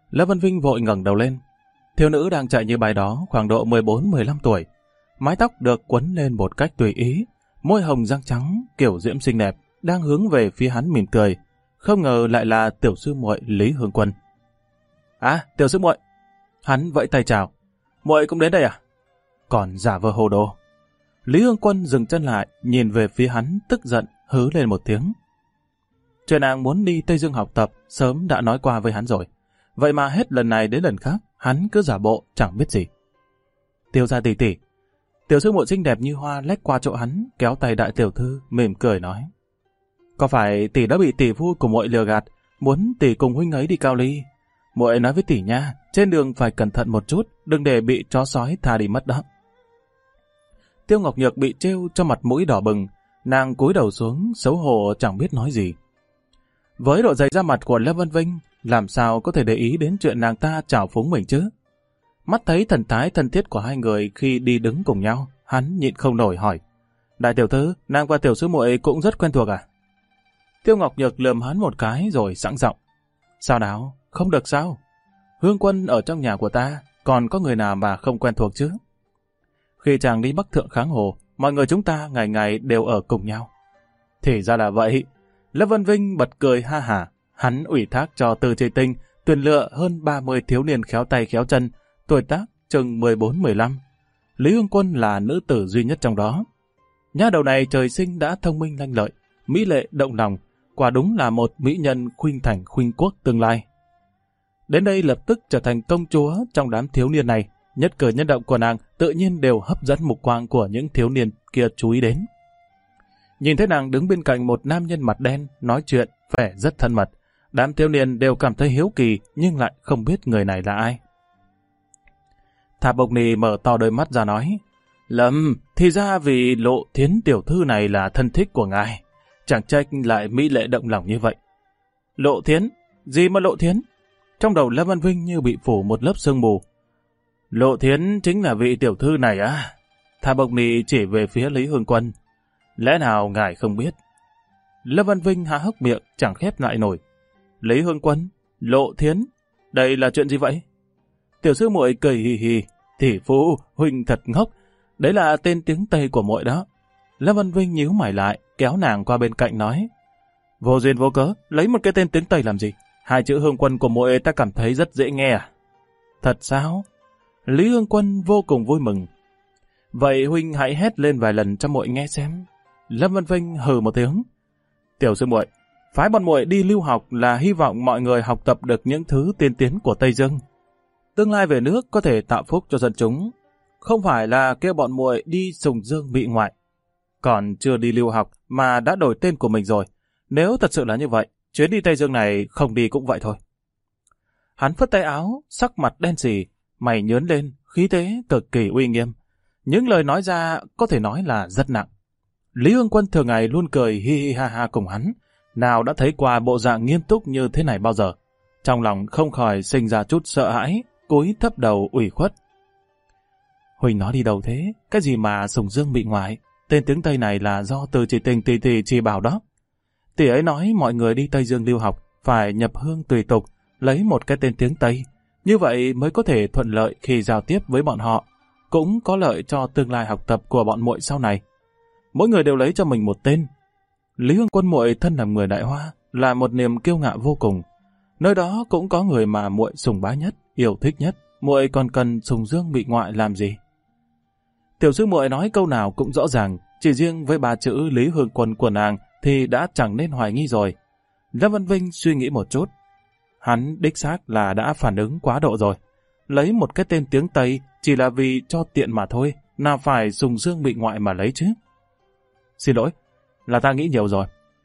Lâm Vân Vinh vội ngẩng đầu lên. Thiếu nữ đang chạy như bài đó khoảng độ 14-15 tuổi. Mái tóc được quấn lên một cách tùy ý, môi hồng răng trắng, kiểu diễm xinh đẹp, đang hướng về phía hắn mỉm cười. Không ngờ lại là tiểu sư muội Lý Hương Quân. À, tiểu sư muội. Hắn vẫy tay chào. Muội cũng đến đây à? Còn giả vờ hồ đồ. Lý Hương Quân dừng chân lại, nhìn về phía hắn tức giận, hứ lên một tiếng. Chuyện nàng muốn đi Tây Dương học tập sớm đã nói qua với hắn rồi. Vậy mà hết lần này đến lần khác, hắn cứ giả bộ chẳng biết gì. Tiêu gia tỷ tỷ. Tiểu sư muội xinh đẹp như hoa lách qua chỗ hắn, kéo tay đại tiểu thư, mỉm cười nói. Có phải tỷ đã bị tỷ phu của muội lừa gạt, muốn tỷ cùng huynh ấy đi Cao Ly? Muội nói với tỷ nha, trên đường phải cẩn thận một chút, đừng để bị chó sói tha đi mất đó. Tiêu Ngọc Nhược bị trêu cho mặt mũi đỏ bừng, nàng cúi đầu xuống, xấu hổ chẳng biết nói gì. Với độ dày da mặt của Lâm Vân Vinh, làm sao có thể để ý đến chuyện nàng ta trào phúng mình chứ? Mắt thấy thần thái thân thiết của hai người khi đi đứng cùng nhau, hắn nhịn không nổi hỏi. Đại tiểu thư, nàng và tiểu sư muội cũng rất quen thuộc à? Tiêu Ngọc Nhược lườm hắn một cái rồi sẵn giọng. Sao nào, không được sao? Hương Quân ở trong nhà của ta, còn có người nào mà không quen thuộc chứ? Khi chàng đi Bắc Thượng kháng Hồ, mọi người chúng ta ngày ngày đều ở cùng nhau. Thì ra là vậy. Lâm Vân Vinh bật cười ha hả. Hắn ủy thác cho Từ Tri Tinh tuyển lựa hơn 30 thiếu niên khéo tay khéo chân, tuổi tác chừng 14-15. Lý Hương Quân là nữ tử duy nhất trong đó. Nha đầu này trời sinh đã thông minh lanh lợi, mỹ lệ động lòng, quả đúng là một mỹ nhân khuynh thành khuynh quốc tương lai. Đến đây lập tức trở thành công chúa trong đám thiếu niên này, nhất cử nhất động của nàng tự nhiên đều hấp dẫn mục quang của những thiếu niên kia chú ý đến. Nhìn thấy nàng đứng bên cạnh một nam nhân mặt đen, nói chuyện, vẻ rất thân mật, đám thiếu niên đều cảm thấy hiếu kỳ nhưng lại không biết người này là ai. Thả Bộc Nì mở to đôi mắt ra nói, Lâm, thì ra vì Lộ Thiến tiểu thư này là thân thích của ngài, chẳng trách lại mỹ lệ động lòng như vậy. Lộ Thiến? Gì mà Lộ Thiến? Trong đầu Lâm Văn Vinh như bị phủ một lớp sương mù. Lộ Thiến chính là vị tiểu thư này á? Thả Bộc Nì chỉ về phía Lý Hương Quân. Lẽ nào ngài không biết? Lâm Văn Vinh há hốc miệng chẳng khép lại nổi. Lý Hương Quân, Lộ Thiến, đây là chuyện gì vậy? Tiểu sư muội cười hì hì. Tỷ phu, huynh thật ngốc, đấy là tên tiếng Tây của muội đó. Lâm Văn Vinh nhíu mày lại, kéo nàng qua bên cạnh nói. Vô duyên vô cớ, lấy một cái tên tiếng Tây làm gì? Hai chữ Hương Quân của muội ta cảm thấy rất dễ nghe à? Thật sao? Lý Hương Quân vô cùng vui mừng. Vậy huynh hãy hét lên vài lần cho muội nghe xem. Lâm Văn Vinh hừ một tiếng. Tiểu sư muội, phái bọn muội đi lưu học là hy vọng mọi người học tập được những thứ tiên tiến của Tây Dương. Tương lai về nước có thể tạo phúc cho dân chúng, không phải là kêu bọn muội đi sùng dương bị ngoại. Còn chưa đi lưu học mà đã đổi tên của mình rồi. Nếu thật sự là như vậy, chuyến đi Tây Dương này không đi cũng vậy thôi. Hắn phất tay áo, sắc mặt đen sì, mày nhớn lên, khí thế cực kỳ uy nghiêm. Những lời nói ra có thể nói là rất nặng. Lý Hương Quân thường ngày luôn cười hi hi ha ha cùng hắn, nào đã thấy qua bộ dạng nghiêm túc như thế này bao giờ. Trong lòng không khỏi sinh ra chút sợ hãi, cúi thấp đầu ủy khuất. Huỳnh nói đi đâu thế? Cái gì mà sùng dương bị ngoại? Tên tiếng Tây này là do Từ Chỉ Tình tỷ chỉ bảo đó. Tỷ ấy nói mọi người đi Tây Dương lưu học phải nhập hương tùy tục, lấy một cái tên tiếng Tây. Như vậy mới có thể thuận lợi khi giao tiếp với bọn họ, cũng có lợi cho tương lai học tập của bọn muội sau này. Mỗi người đều lấy cho mình một tên. Lý Hương Quân muội thân làm người Đại Hoa, là một niềm kiêu ngạo vô cùng. Nơi đó cũng có người mà muội sùng bái nhất, yêu thích nhất, muội còn cần sùng dương bị ngoại làm gì? Tiểu sư muội nói câu nào cũng rõ ràng, chỉ riêng với ba chữ Lý Hương Quân của nàng thì đã chẳng nên hoài nghi rồi. Lâm Văn Vinh suy nghĩ một chút. Hắn đích xác là đã phản ứng quá độ rồi. Lấy một cái tên tiếng Tây chỉ là vì cho tiện mà thôi, nào phải sùng dương bị ngoại mà lấy chứ. Xin lỗi, là ta nghĩ nhiều rồi.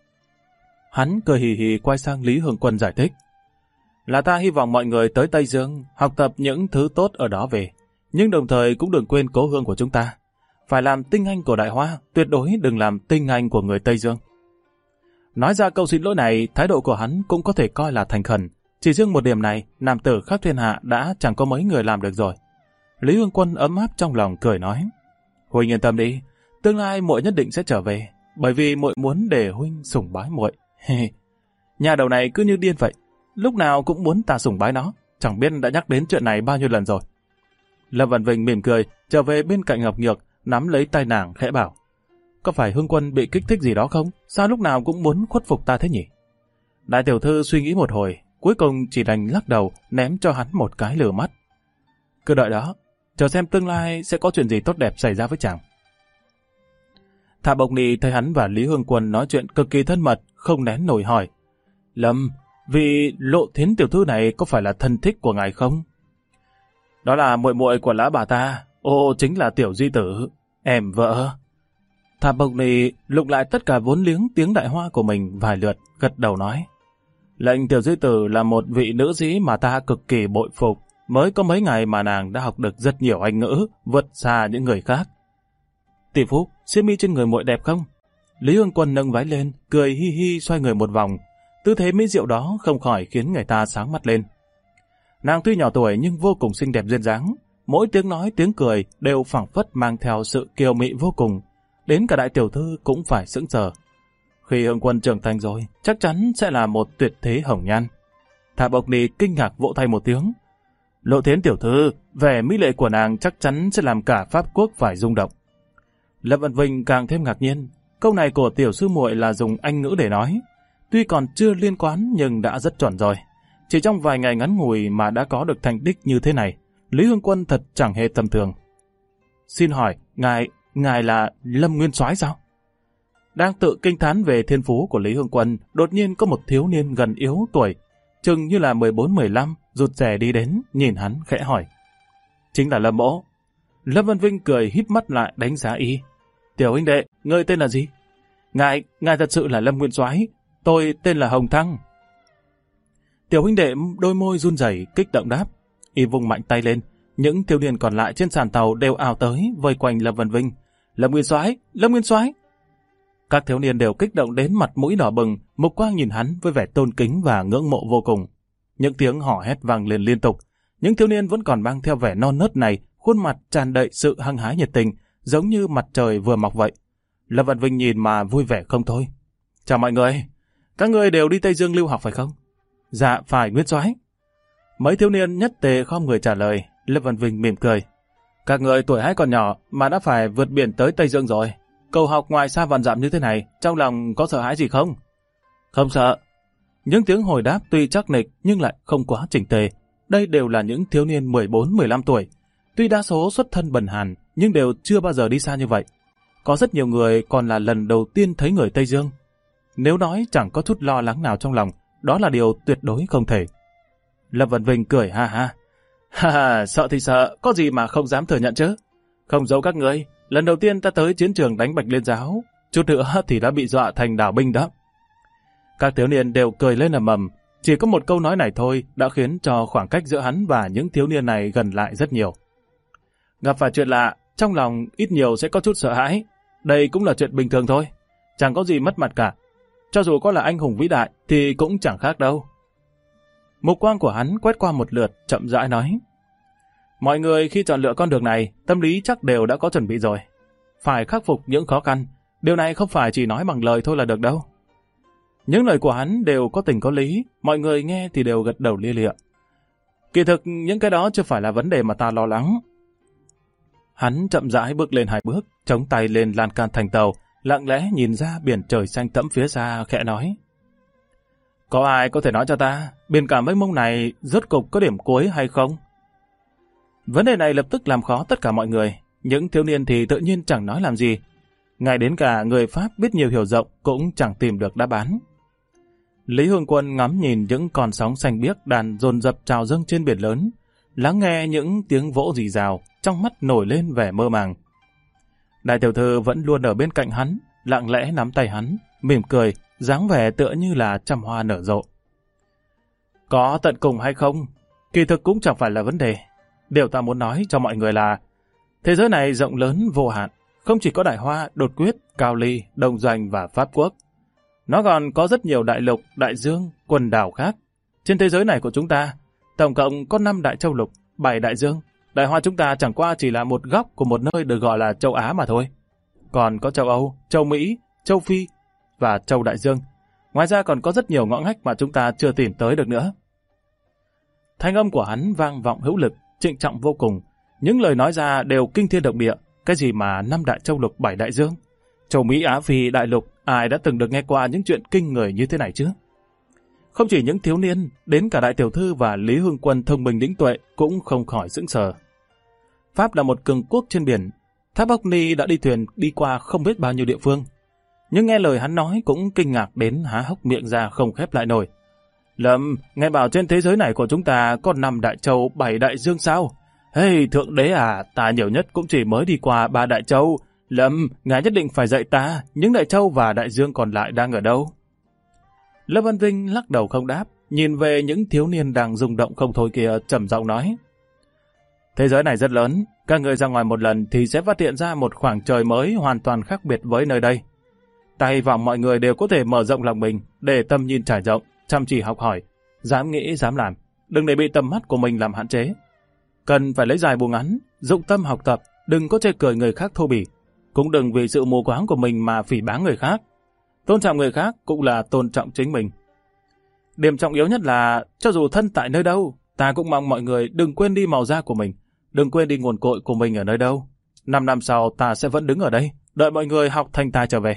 Hắn cười hì hì quay sang Lý Hương Quân giải thích. Là ta hy vọng mọi người tới Tây Dương học tập những thứ tốt ở đó về, nhưng đồng thời cũng đừng quên cố hương của chúng ta. Phải làm tinh anh của Đại Hoa, tuyệt đối đừng làm tinh anh của người Tây Dương. Nói ra câu xin lỗi này, thái độ của hắn cũng có thể coi là thành khẩn. Chỉ riêng một điểm này, nam tử khắp thiên hạ đã chẳng có mấy người làm được rồi. Lý Hương Quân ấm áp trong lòng cười nói. Huynh yên tâm đi, tương lai muội nhất định sẽ trở về, bởi vì muội muốn để huynh sủng bái muội. Nhà đầu này cứ như điên vậy, lúc nào cũng muốn ta sủng bái nó, chẳng biết đã nhắc đến chuyện này bao nhiêu lần rồi. Lâm Văn Vinh mỉm cười, trở về bên cạnh Ngọc Nhược, nắm lấy tay nàng khẽ bảo. Có phải Hương Quân bị kích thích gì đó không? Sao lúc nào cũng muốn khuất phục ta thế nhỉ? Đại tiểu thư suy nghĩ một hồi, cuối cùng chỉ đành lắc đầu, ném cho hắn một cái lửa mắt. Cứ đợi đó, chờ xem tương lai sẽ có chuyện gì tốt đẹp xảy ra với chàng. Thả Bộc Nị thấy hắn và Lý Hương Quân nói chuyện cực kỳ thân mật, không nén nổi hỏi. Lâm, vị Lộ Thiến tiểu thư này có phải là thân thích của ngài không? Đó là muội muội của lão bà ta, chính là tiểu di tử, em vợ. Thả Bộc Nị lục lại tất cả vốn liếng tiếng Đại Hoa của mình vài lượt, gật đầu nói. Lệnh tiểu di tử là một vị nữ sĩ mà ta cực kỳ bội phục, mới có mấy ngày mà nàng đã học được rất nhiều Anh ngữ, vượt xa những người khác. Tỷ phú, xiêm mi trên người muội đẹp không? Lý Hương Quân nâng váy lên, cười hi hi xoay người một vòng. Tư thế mỹ diệu đó không khỏi khiến người ta sáng mắt lên. Nàng tuy nhỏ tuổi nhưng vô cùng xinh đẹp duyên dáng, mỗi tiếng nói tiếng cười đều phảng phất mang theo sự kiều mị vô cùng, đến cả đại tiểu thư cũng phải sững sờ. Khi Hương Quân trưởng thành rồi, chắc chắn sẽ là một tuyệt thế hồng nhan. Thả Bộc Nị kinh ngạc vỗ tay một tiếng. Lộ Thiến tiểu thư, vẻ mỹ lệ của nàng chắc chắn sẽ làm cả Pháp quốc phải rung động. Lâm Văn Vinh càng thêm ngạc nhiên, câu này của tiểu sư muội là dùng Anh ngữ để nói. Tuy còn chưa liên quan nhưng đã rất chuẩn rồi. Chỉ trong vài ngày ngắn ngủi mà đã có được thành tích như thế này, Lý Hương Quân thật chẳng hề tầm thường. Xin hỏi, ngài là Lâm Nguyên Soái sao? Đang tự kinh thán về thiên phú của Lý Hương Quân, đột nhiên có một thiếu niên gần yếu tuổi, chừng như là 14-15, rụt rè đi đến, nhìn hắn khẽ hỏi. Chính là Lâm mỗ. Lâm Văn Vinh cười híp mắt lại đánh giá y. Tiểu huynh đệ, ngươi tên là gì? Ngài thật sự là Lâm Nguyên Soái, tôi tên là Hồng Thăng. Tiểu huynh đệ đôi môi run rẩy kích động đáp. Y vung mạnh tay lên, những thiếu niên còn lại trên sàn tàu đều ào tới vây quanh Lâm Văn Vinh. Lâm Nguyên Soái, Lâm Nguyên Soái. Các thiếu niên đều kích động đến mặt mũi đỏ bừng, mục quang nhìn hắn với vẻ tôn kính và ngưỡng mộ vô cùng. Những tiếng hò hét vang lên liên tục. Những thiếu niên vẫn còn mang theo vẻ non nớt này, khuôn mặt tràn đầy sự hăng hái nhiệt tình, giống như mặt trời vừa mọc vậy. Lâm Văn Vinh nhìn mà vui vẻ không thôi. Chào mọi người, các người đều đi Tây Dương lưu học phải không? Dạ, phải Nguyên Soái. Mấy thiếu niên nhất tề khom người trả lời. Lâm Văn Vinh mỉm cười. Các người tuổi hãy còn nhỏ mà đã phải vượt biển tới Tây Dương rồi. Cầu học ngoài xa vạn dặm như thế này, trong lòng có sợ hãi gì không? Không sợ. Những tiếng hồi đáp tuy chắc nịch nhưng lại không quá chỉnh tề. Đây đều là những thiếu niên 14-15 tuổi. Tuy đa số xuất thân bần hàn, nhưng đều chưa bao giờ đi xa như vậy. Có rất nhiều người còn là lần đầu tiên thấy người Tây Dương. Nếu nói chẳng có chút lo lắng nào trong lòng, đó là điều tuyệt đối không thể. Lâm Văn Vinh cười ha ha. Ha ha, sợ thì sợ, có gì mà không dám thừa nhận chứ. Không giấu các ngươi, lần đầu tiên ta tới chiến trường đánh Bạch Liên Giáo, chút nữa thì đã bị dọa thành đảo binh đó. Các thiếu niên đều cười lên ầm ầm, chỉ có một câu nói này thôi đã khiến cho khoảng cách giữa hắn và những thiếu niên này gần lại rất nhiều. Gặp phải chuyện lạ, trong lòng ít nhiều sẽ có chút sợ hãi, đây cũng là chuyện bình thường thôi, chẳng có gì mất mặt cả. Cho dù có là anh hùng vĩ đại thì cũng chẳng khác đâu. Mục quang của hắn quét qua một lượt, chậm rãi nói. Mọi người khi chọn lựa con đường này, tâm lý chắc đều đã có chuẩn bị rồi. Phải khắc phục những khó khăn, điều này không phải chỉ nói bằng lời thôi là được đâu. Những lời của hắn đều có tình có lý, mọi người nghe thì đều gật đầu lia lịa. Kỳ thực những cái đó chưa phải là vấn đề mà ta lo lắng. Hắn chậm rãi bước lên 2 bước, chống tay lên lan can thành tàu, lặng lẽ nhìn ra biển trời xanh thẫm phía xa, khẽ nói. Có ai có thể nói cho ta, biển cả mênh mông này rốt cục có điểm cuối hay không? Vấn đề này lập tức làm khó tất cả mọi người, những thiếu niên thì tự nhiên chẳng nói làm gì. Ngay đến cả người Pháp biết nhiều hiểu rộng cũng chẳng tìm được đáp án. Lý Hương Quân ngắm nhìn những con sóng xanh biếc đàn dồn dập trào dâng trên biển lớn, lắng nghe những tiếng vỗ rì rào, trong mắt nổi lên vẻ mơ màng. Đại tiểu thư vẫn luôn ở bên cạnh hắn, lặng lẽ nắm tay hắn, mỉm cười, dáng vẻ tựa như là trăm hoa nở rộ. Có tận cùng hay không, kỳ thực cũng chẳng phải là vấn đề. Điều ta muốn nói cho mọi người là thế giới này rộng lớn vô hạn, không chỉ có Đại Hoa, Đột Quyết, Cao Ly, Đông Doanh và Pháp Quốc. Nó còn có rất nhiều đại lục, đại dương, quần đảo khác. Trên thế giới này của chúng ta, tổng cộng có 5 đại châu lục, 7 đại dương. Đại Hoa chúng ta chẳng qua chỉ là một góc của một nơi được gọi là châu Á mà thôi. Còn có châu Âu, châu Mỹ, châu Phi và châu Đại Dương. Ngoài ra còn có rất nhiều ngõ ngách mà chúng ta chưa tìm tới được nữa. Thanh âm của hắn vang vọng hữu lực, trịnh trọng vô cùng. Những lời nói ra đều kinh thiên động địa. Cái gì mà 5 đại châu lục 7 đại dương? Châu Mỹ Á Phi đại lục, ai đã từng được nghe qua những chuyện kinh người như thế này chứ? Không chỉ những thiếu niên, đến cả đại tiểu thư và Lý Hương Quân thông minh lĩnh tuệ cũng không khỏi sững sờ. Pháp là một cường quốc trên biển. Tháp Bốc Ni đã đi thuyền đi qua không biết bao nhiêu địa phương. Nhưng nghe lời hắn nói cũng kinh ngạc đến há hốc miệng ra không khép lại nổi. Lâm, nghe bảo trên thế giới này của chúng ta có 5 đại châu 7 đại dương sao? Hey, thượng đế à, ta nhiều nhất cũng chỉ mới đi qua 3 đại châu. Lâm, ngài nhất định phải dạy ta, những đại châu và đại dương còn lại đang ở đâu? Lâm Văn Vinh lắc đầu không đáp, nhìn về những thiếu niên đang rung động không thôi kia, trầm giọng nói. Thế giới này rất lớn, các người ra ngoài một lần thì sẽ phát hiện ra một khoảng trời mới hoàn toàn khác biệt với nơi đây. Ta hy vọng mọi người đều có thể mở rộng lòng mình để tầm nhìn trải rộng, chăm chỉ học hỏi, dám nghĩ dám làm, đừng để bị tầm mắt của mình làm hạn chế. Cần phải lấy dài buông ngắn, dụng tâm học tập, đừng có chê cười người khác thô bỉ, cũng đừng vì sự mù quáng của mình mà phỉ báng người khác. Tôn trọng người khác cũng là tôn trọng chính mình. Điểm trọng yếu nhất là cho dù thân tại nơi đâu, ta cũng mong mọi người đừng quên đi màu da của mình, đừng quên đi nguồn cội của mình ở nơi đâu. 5 năm sau ta sẽ vẫn đứng ở đây, đợi mọi người học thành tài trở về.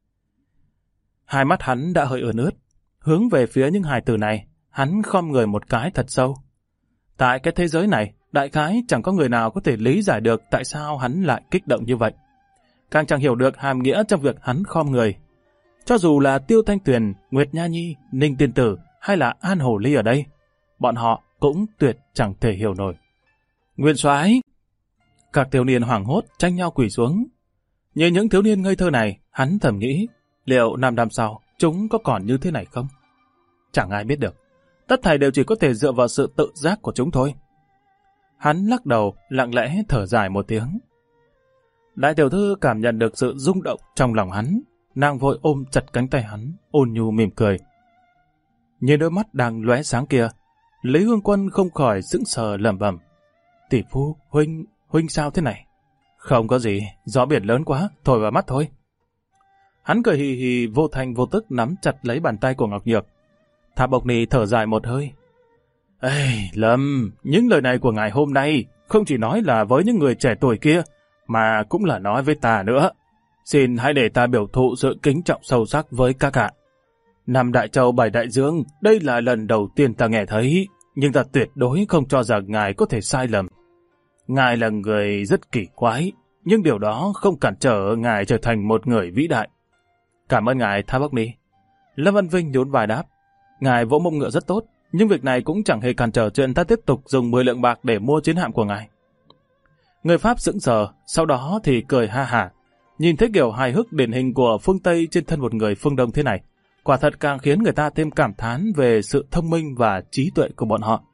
Hai mắt hắn đã hơi ươn ướt, hướng về phía những hài tử này, hắn khom người một cái thật sâu. Tại cái thế giới này, đại khái chẳng có người nào có thể lý giải được tại sao hắn lại kích động như vậy. Càng chẳng hiểu được hàm nghĩa trong việc hắn khom người. Cho dù là Tiêu Thanh Tuyền, Nguyệt Nha Nhi, Ninh Tiên Tử hay là An Hổ Ly ở đây, bọn họ cũng tuyệt chẳng thể hiểu nổi. Nguyên soái! Các thiếu niên hoảng hốt tranh nhau quỳ xuống. Như những thiếu niên ngây thơ này, hắn thầm nghĩ, liệu 5 năm sau chúng có còn như thế này không? Chẳng ai biết được. Tất thảy đều chỉ có thể dựa vào sự tự giác của chúng thôi. Hắn lắc đầu, lặng lẽ thở dài một tiếng. Đại tiểu thư cảm nhận được sự rung động trong lòng hắn, nàng vội ôm chặt cánh tay hắn, ôn nhu mỉm cười. Nhìn đôi mắt đang lóe sáng kia, Lý Hương Quân không khỏi sững sờ lẩm bẩm. Tỷ phu, huynh sao thế này? Không có gì, gió biển lớn quá, thổi vào mắt thôi. Hắn cười hì hì vô thành vô tức nắm chặt lấy bàn tay của Ngọc Nhược. Tháp Bộc Ni thở dài một hơi. Ê, Lâm, những lời này của ngài hôm nay không chỉ nói là với những người trẻ tuổi kia, mà cũng là nói với ta nữa. Xin hãy để ta biểu thụ sự kính trọng sâu sắc với các ạ. 5 đại châu 7 đại dương, đây là lần đầu tiên ta nghe thấy, nhưng ta tuyệt đối không cho rằng ngài có thể sai lầm. Ngài là người rất kỳ quái, nhưng điều đó không cản trở ngài trở thành một người vĩ đại. Cảm ơn ngài, Tháp Bốc Ni. Lâm Văn Vinh nhún vai đáp. Ngài vỗ mông ngựa rất tốt, nhưng việc này cũng chẳng hề cản trở chuyện ta tiếp tục dùng 10 lượng bạc để mua chiến hạm của ngài. Người Pháp sững sờ, sau đó thì cười ha hả. Nhìn thấy kiểu hài hước điển hình của phương Tây trên thân một người phương Đông thế này, quả thật càng khiến người ta thêm cảm thán về sự thông minh và trí tuệ của bọn họ.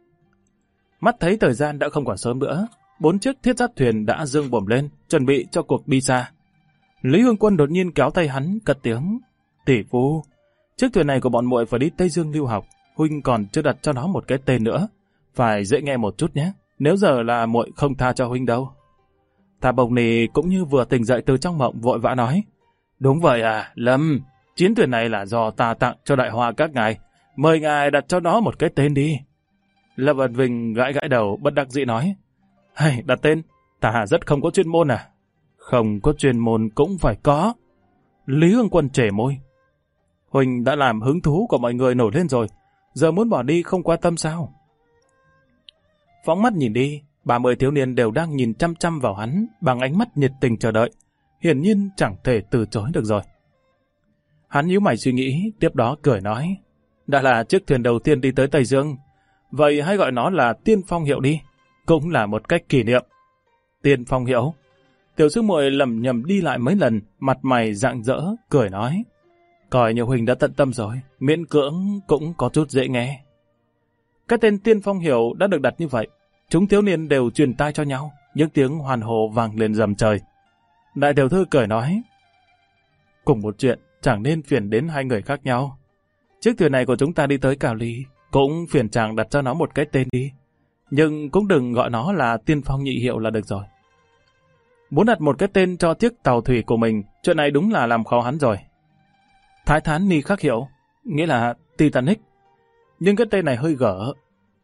Mắt thấy thời gian đã không còn sớm nữa, 4 chiếc thiết giáp thuyền đã dương bổng lên, chuẩn bị cho cuộc đi xa. Lý Hương Quân đột nhiên kéo tay hắn, cất tiếng. Tỷ phu, chiếc thuyền này của bọn muội phải đi Tây Dương lưu học, huynh còn chưa đặt cho nó một cái tên nữa. Phải dễ nghe một chút nhé, nếu giờ là muội không tha cho huynh đâu. Tháp Bộc Ni cũng như vừa tỉnh dậy từ trong mộng vội vã nói. Đúng vậy à, Lâm, chiến thuyền này là do ta tặng cho đại hoa các ngài, mời ngài đặt cho nó một cái tên đi. Lâm Văn Vinh gãi gãi đầu bất đắc dĩ nói. Hay, đặt tên, ta rất không có chuyên môn à? Không có chuyên môn cũng phải có. Lý Hương Quân trề môi. Huynh đã làm hứng thú của mọi người nổi lên rồi, giờ muốn bỏ đi không quan tâm sao? Phóng mắt nhìn đi, 30 thiếu niên đều đang nhìn chăm chăm vào hắn bằng ánh mắt nhiệt tình chờ đợi, hiển nhiên chẳng thể từ chối được rồi. Hắn nhíu mày suy nghĩ, tiếp đó cười nói, đã là chiếc thuyền đầu tiên đi tới Tây Dương, vậy hãy gọi nó là Tiên Phong Hiệu đi, cũng là một cách kỷ niệm. Tiên Phong Hiệu. Tiểu sư muội lẩm nhẩm đi lại mấy lần, mặt mày rạng rỡ, cười nói, coi như huynh đã tận tâm rồi, miễn cưỡng cũng có chút dễ nghe. Cái tên Tiên Phong Hiệu đã được đặt như vậy, chúng thiếu niên đều truyền tai cho nhau, những tiếng hoàn hồ vang lên rầm trời. Đại tiểu thư cười nói, cùng một chuyện chẳng nên phiền đến hai người khác nhau. Chiếc thuyền này của chúng ta đi tới Cào Ly, cũng phiền chàng đặt cho nó một cái tên đi, nhưng cũng đừng gọi nó là Tiên Phong Nhị Hiệu là được rồi. Muốn đặt một cái tên cho chiếc tàu thủy của mình, chuyện này đúng là làm khó hắn rồi. Thái Thán Ni Khắc Hiệu, nghĩa là Titanic. Nhưng cái tên này hơi gở.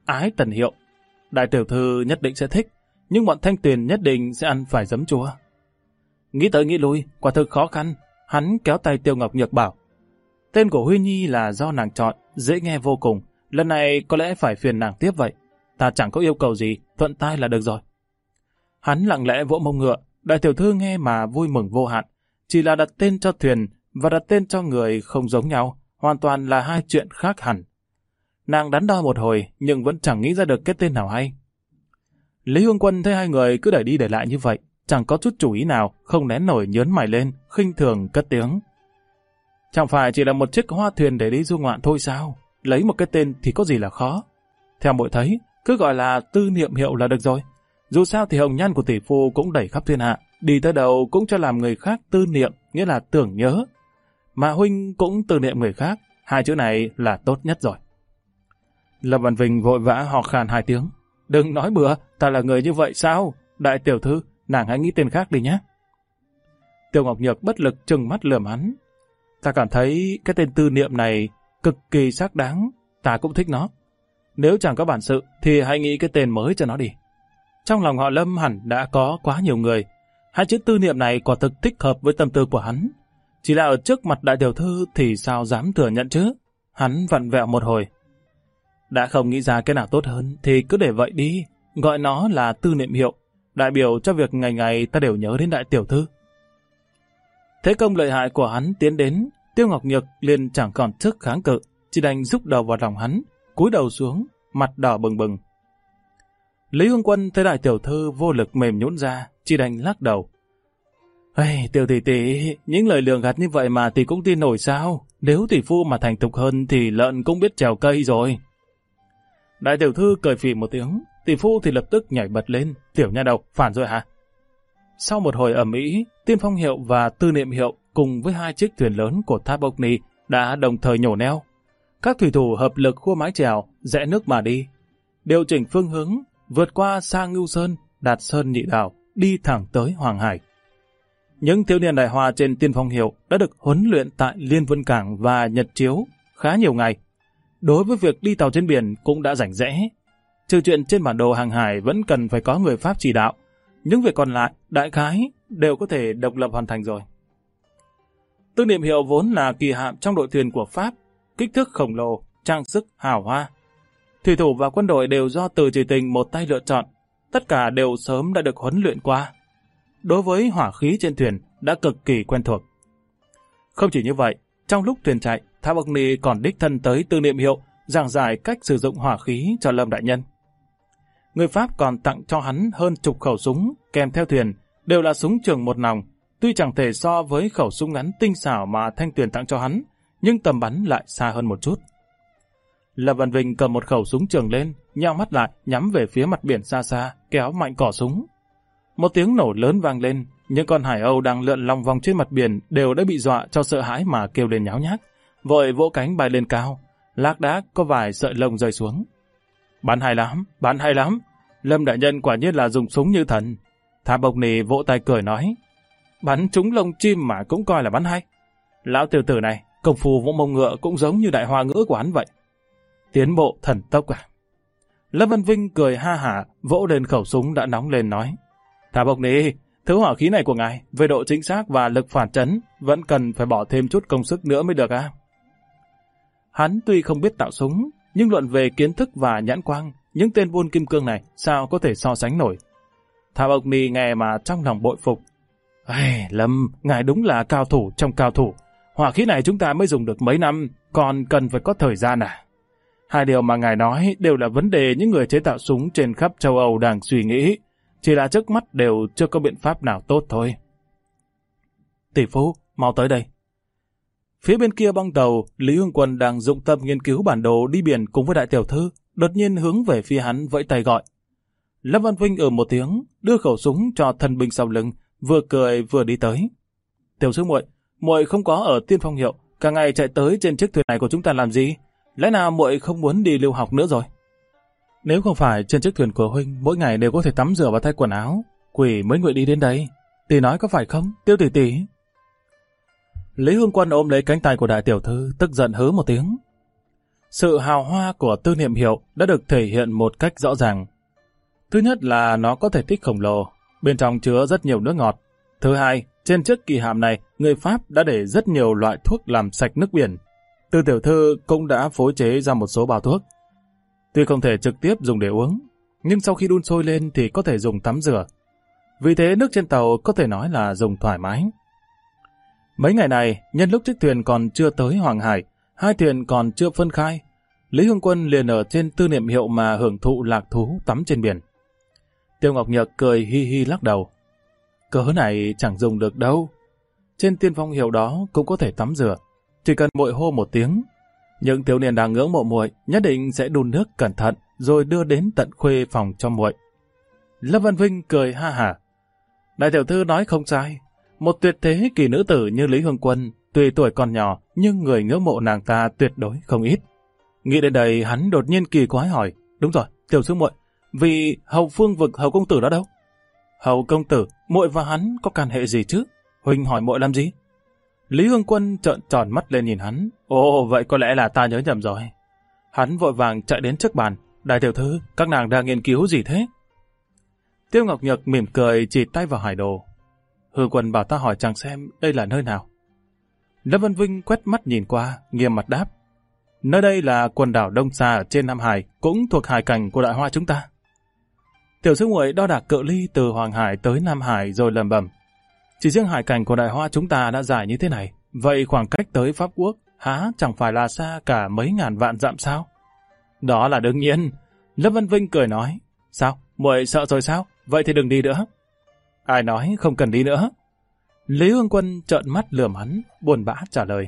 ái Tần Hiệu. Đại tiểu thư nhất định sẽ thích, nhưng bọn Thanh Tuyền nhất định sẽ ăn phải giấm chua. Nghĩ tới nghĩ lui, quả thực khó khăn. Hắn kéo tay Tiêu Ngọc Nhược bảo, tên của Huy Nhi là do nàng chọn, dễ nghe vô cùng. Lần này có lẽ phải phiền nàng tiếp vậy. Ta chẳng có yêu cầu gì, thuận tai là được rồi. Hắn lặng lẽ vỗ mông ngựa. Đại tiểu thư nghe mà vui mừng vô hạn. Chỉ là đặt tên cho thuyền và đặt tên cho người không giống nhau, hoàn toàn là hai chuyện khác hẳn. Nàng đắn đo một hồi, nhưng vẫn chẳng nghĩ ra được cái tên nào hay. Lý Hương Quân thấy hai người cứ đẩy đi đẩy lại như vậy, chẳng có chút chủ ý nào, không nén nổi nhớn mày lên, khinh thường cất tiếng. Chẳng phải chỉ là một chiếc hoa thuyền để đi du ngoạn thôi sao? Lấy một cái tên thì có gì là khó. Theo muội thấy, cứ gọi là Tư Niệm Hiệu là được rồi. Dù sao thì hồng nhan của tỷ phu cũng đẩy khắp thiên hạ, đi tới đâu cũng cho làm người khác tư niệm, nghĩa là tưởng nhớ. Mà huynh cũng tư niệm người khác, hai chữ này là tốt nhất rồi. Lâm Văn Vinh vội vã hò khan hai tiếng. Đừng nói bừa, ta là người như vậy sao? Đại tiểu thư, nàng hãy nghĩ tên khác đi nhé. Tiêu Ngọc Nhược bất lực trừng mắt lườm hắn. Ta cảm thấy cái tên Tư Niệm này cực kỳ xác đáng, ta cũng thích nó. Nếu chẳng có bản sự thì hãy nghĩ cái tên mới cho nó đi. Trong lòng họ Lâm hẳn đã có quá nhiều người. Hai chữ Tư Niệm này quả thực thích hợp với tâm tư của hắn. Chỉ là ở trước mặt đại tiểu thư thì sao dám thừa nhận chứ? Hắn vặn vẹo một hồi. Đã không nghĩ ra cái nào tốt hơn thì cứ để vậy đi. Gọi nó là Tư Niệm Hiệu, đại biểu cho việc ngày ngày ta đều nhớ đến đại tiểu thư. Thế công lợi hại của hắn tiến đến, Tiêu Ngọc Nhược liền chẳng còn sức kháng cự, chỉ đành rúc đầu vào lòng hắn, cúi đầu xuống, mặt đỏ bừng bừng. Lý Hương Quân thấy đại tiểu thư vô lực mềm nhũn ra, chỉ đành lắc đầu. Ây, Tiểu tỷ tỷ, những lời lường gạt như vậy mà tỷ cũng tin nổi sao? Nếu tỷ phu mà thành thục hơn thì lợn cũng biết trèo cây rồi. Đại tiểu thư cười phì một tiếng, tỷ phu thì lập tức nhảy bật lên. Tiểu nha đầu, phản rồi hả? Sau một hồi ầm ĩ, Tiên Phong Hiệu và Tư Niệm Hiệu cùng với hai chiếc thuyền lớn của Tháp Bộc Ni đã đồng thời nhổ neo. Các thủy thủ hợp lực khua mái chèo, rẽ nước mà đi. Điều chỉnh phương hướng, vượt qua Sa Ngưu Sơn, Đạt Sơn Nhị Đảo, đi thẳng tới Hoàng Hải. Những thiếu niên đại hoa trên Tiên Phong Hiệu đã được huấn luyện tại Liên Vân Cảng và Nhật Chiếu khá nhiều ngày. Đối với việc đi tàu trên biển cũng đã rành rẽ. Trừ chuyện trên bản đồ hàng hải vẫn cần phải có người Pháp chỉ đạo. Những việc còn lại, đại khái, đều có thể độc lập hoàn thành rồi. Tư Niệm Hiệu vốn là kỳ hạm trong đội thuyền của Pháp, kích thước khổng lồ, trang sức hào hoa. Thủy thủ và quân đội đều do Từ Chỉ Tình một tay lựa chọn, tất cả đều sớm đã được huấn luyện qua. Đối với hỏa khí trên thuyền đã cực kỳ quen thuộc. Không chỉ như vậy, trong lúc thuyền chạy, Tháp Bộc Ni còn đích thân tới Tư Niệm Hiệu giảng giải cách sử dụng hỏa khí cho Lâm đại nhân. Người Pháp còn tặng cho hắn hơn chục khẩu súng kèm theo thuyền, đều là súng trường một nòng, tuy chẳng thể so với khẩu súng ngắn tinh xảo mà Thanh Tuyền tặng cho hắn, nhưng tầm bắn lại xa hơn một chút. Lâm Văn Vinh cầm một khẩu súng trường lên, nheo mắt lại, nhắm về phía mặt biển xa xa, kéo mạnh cò súng. Một tiếng nổ lớn vang lên, những con hải âu đang lượn lòng vòng trên mặt biển đều đã bị dọa cho sợ hãi mà kêu lên nháo nhác, vội vỗ cánh bay lên cao, lác đác có vài sợi lông rơi xuống. Bắn hay lắm, bắn hay lắm. Lâm đại nhân quả nhiên là dùng súng như thần. Tháp Bộc Ni vỗ tay cười nói, bắn trúng lông chim mà cũng coi là bắn hay. Lão tiểu tử này, công phu vỗ mông ngựa cũng giống như đại hoa ngữ của hắn vậy. Tiến bộ thần tốc à? Lâm Văn Vinh cười ha hả, vỗ lên khẩu súng đã nóng lên nói, Tháp Bộc Ni, thứ hỏa khí này của ngài, về độ chính xác và lực phản chấn, vẫn cần phải bỏ thêm chút công sức nữa mới được à? Hắn tuy không biết tạo súng, nhưng luận về kiến thức và nhãn quang, những tên buôn kim cương này sao có thể so sánh nổi. Tháp Bộc Ni nghe mà trong lòng bội phục. Lâm, ngài đúng là cao thủ trong cao thủ. Hỏa khí này chúng ta mới dùng được mấy năm, còn cần phải có thời gian à? Hai điều mà ngài nói đều là vấn đề những người chế tạo súng trên khắp châu Âu đang suy nghĩ. Chỉ là trước mắt đều chưa có biện pháp nào tốt thôi. Tỷ phú, mau tới đây. Phía bên kia bong tàu, Lý Hương Quân đang dụng tâm nghiên cứu bản đồ đi biển cùng với đại tiểu thư, đột nhiên hướng về phía hắn vẫy tay gọi. Lâm Văn Vinh một tiếng, đưa khẩu súng cho thân binh sau lưng, vừa cười vừa đi tới. Tiểu sư muội, muội không có ở Tiên Phong Hiệu, cả ngày chạy tới trên chiếc thuyền này của chúng ta làm gì? Lẽ nào muội không muốn đi lưu học nữa rồi? Nếu không phải trên chiếc thuyền của huynh mỗi ngày đều có thể tắm rửa và thay quần áo, quỷ mới nguyện đi đến đây. Tỷ nói có phải không, Tiêu tỷ tỷ? Lý Hương Quân ôm lấy cánh tay của đại tiểu thư, tức giận hứ một tiếng. sự hào hoa của Tư Niệm Hiệu đã được thể hiện một cách rõ ràng. Thứ nhất là nó có thể tích khổng lồ, bên trong chứa rất nhiều nước ngọt. Thứ hai, trên chiếc kỳ hạm này, người Pháp đã để rất nhiều loại thuốc làm sạch nước biển. Tư tiểu thư cũng đã phối chế ra một số bao thuốc. Tuy không thể trực tiếp dùng để uống, nhưng sau khi đun sôi lên thì có thể dùng tắm rửa. Vì thế nước trên tàu có thể nói là dùng thoải mái. Mấy ngày này, nhân lúc chiếc thuyền còn chưa tới Hoàng Hải, hai thuyền còn chưa phân khai, Lý Hương Quân liền ở trên Tư Niệm Hiệu mà hưởng thụ lạc thú tắm trên biển. Tiêu Ngọc Nhược cười hi hi lắc đầu. Cớ này chẳng dùng được đâu. Trên Tiên Phong Hiệu đó cũng có thể tắm rửa, chỉ cần muội hô một tiếng. Những thiếu niên đang ngưỡng mộ muội nhất định sẽ đun nước cẩn thận rồi đưa đến tận khuê phòng cho muội. Lâm Văn Vinh cười ha hả. Đại tiểu thư nói không sai. Một tuyệt thế kỳ nữ tử như Lý Hương Quân, tuy tuổi còn nhỏ nhưng người ngưỡng mộ nàng ta tuyệt đối không ít. Nghĩ đến đây hắn đột nhiên kỳ quái hỏi. Đúng rồi, tiểu sư muội, vì Hầu Phương Vực Hầu công tử đó đâu? Hầu công tử, muội và hắn có can hệ gì chứ? Huynh hỏi muội làm gì? Lý Hương Quân trợn tròn mắt lên nhìn hắn. Ồ, vậy có lẽ là ta nhớ nhầm rồi. Hắn vội vàng chạy đến trước bàn. Đại tiểu thư, các nàng đang nghiên cứu gì thế? Tiêu Ngọc Nhược mỉm cười chỉ tay vào hải đồ. Hương Quân bảo ta hỏi chàng xem đây là nơi nào. Lâm Văn Vinh quét mắt nhìn qua, nghiêm mặt đáp. Nơi đây là quần đảo Đông Sa ở trên Nam Hải, cũng thuộc hải cảnh của Đại Hoa chúng ta. Tiểu sư muội đo đạc cự ly từ Hoàng Hải tới Nam Hải rồi lẩm bẩm. Chỉ riêng hải cảnh của Đại Hoa chúng ta đã dài như thế này, vậy khoảng cách tới Pháp Quốc há chẳng phải là xa cả mấy ngàn vạn dặm sao? Đó là đương nhiên. Lâm Văn Vinh cười nói. Sao? Muội sợ rồi sao? Vậy thì đừng đi nữa. Ai nói không cần đi nữa? Lý Hương Quân trợn mắt lườm hắn, buồn bã trả lời.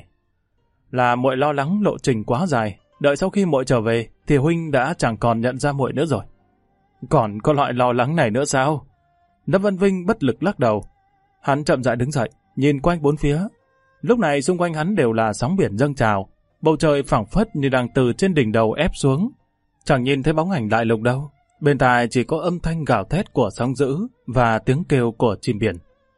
Là muội lo lắng lộ trình quá dài, đợi sau khi muội trở về thì huynh đã chẳng còn nhận ra muội nữa rồi. Còn có loại lo lắng này nữa sao? Lâm Văn Vinh bất lực lắc đầu. Hắn chậm rãi đứng dậy, nhìn quanh bốn phía. Lúc này xung quanh hắn đều là sóng biển dâng trào, bầu trời phảng phất như đang từ trên đỉnh đầu ép xuống. Chẳng nhìn thấy bóng ảnh đại lục đâu, bên tai chỉ có âm thanh gào thét của sóng dữ và tiếng kêu của chim biển.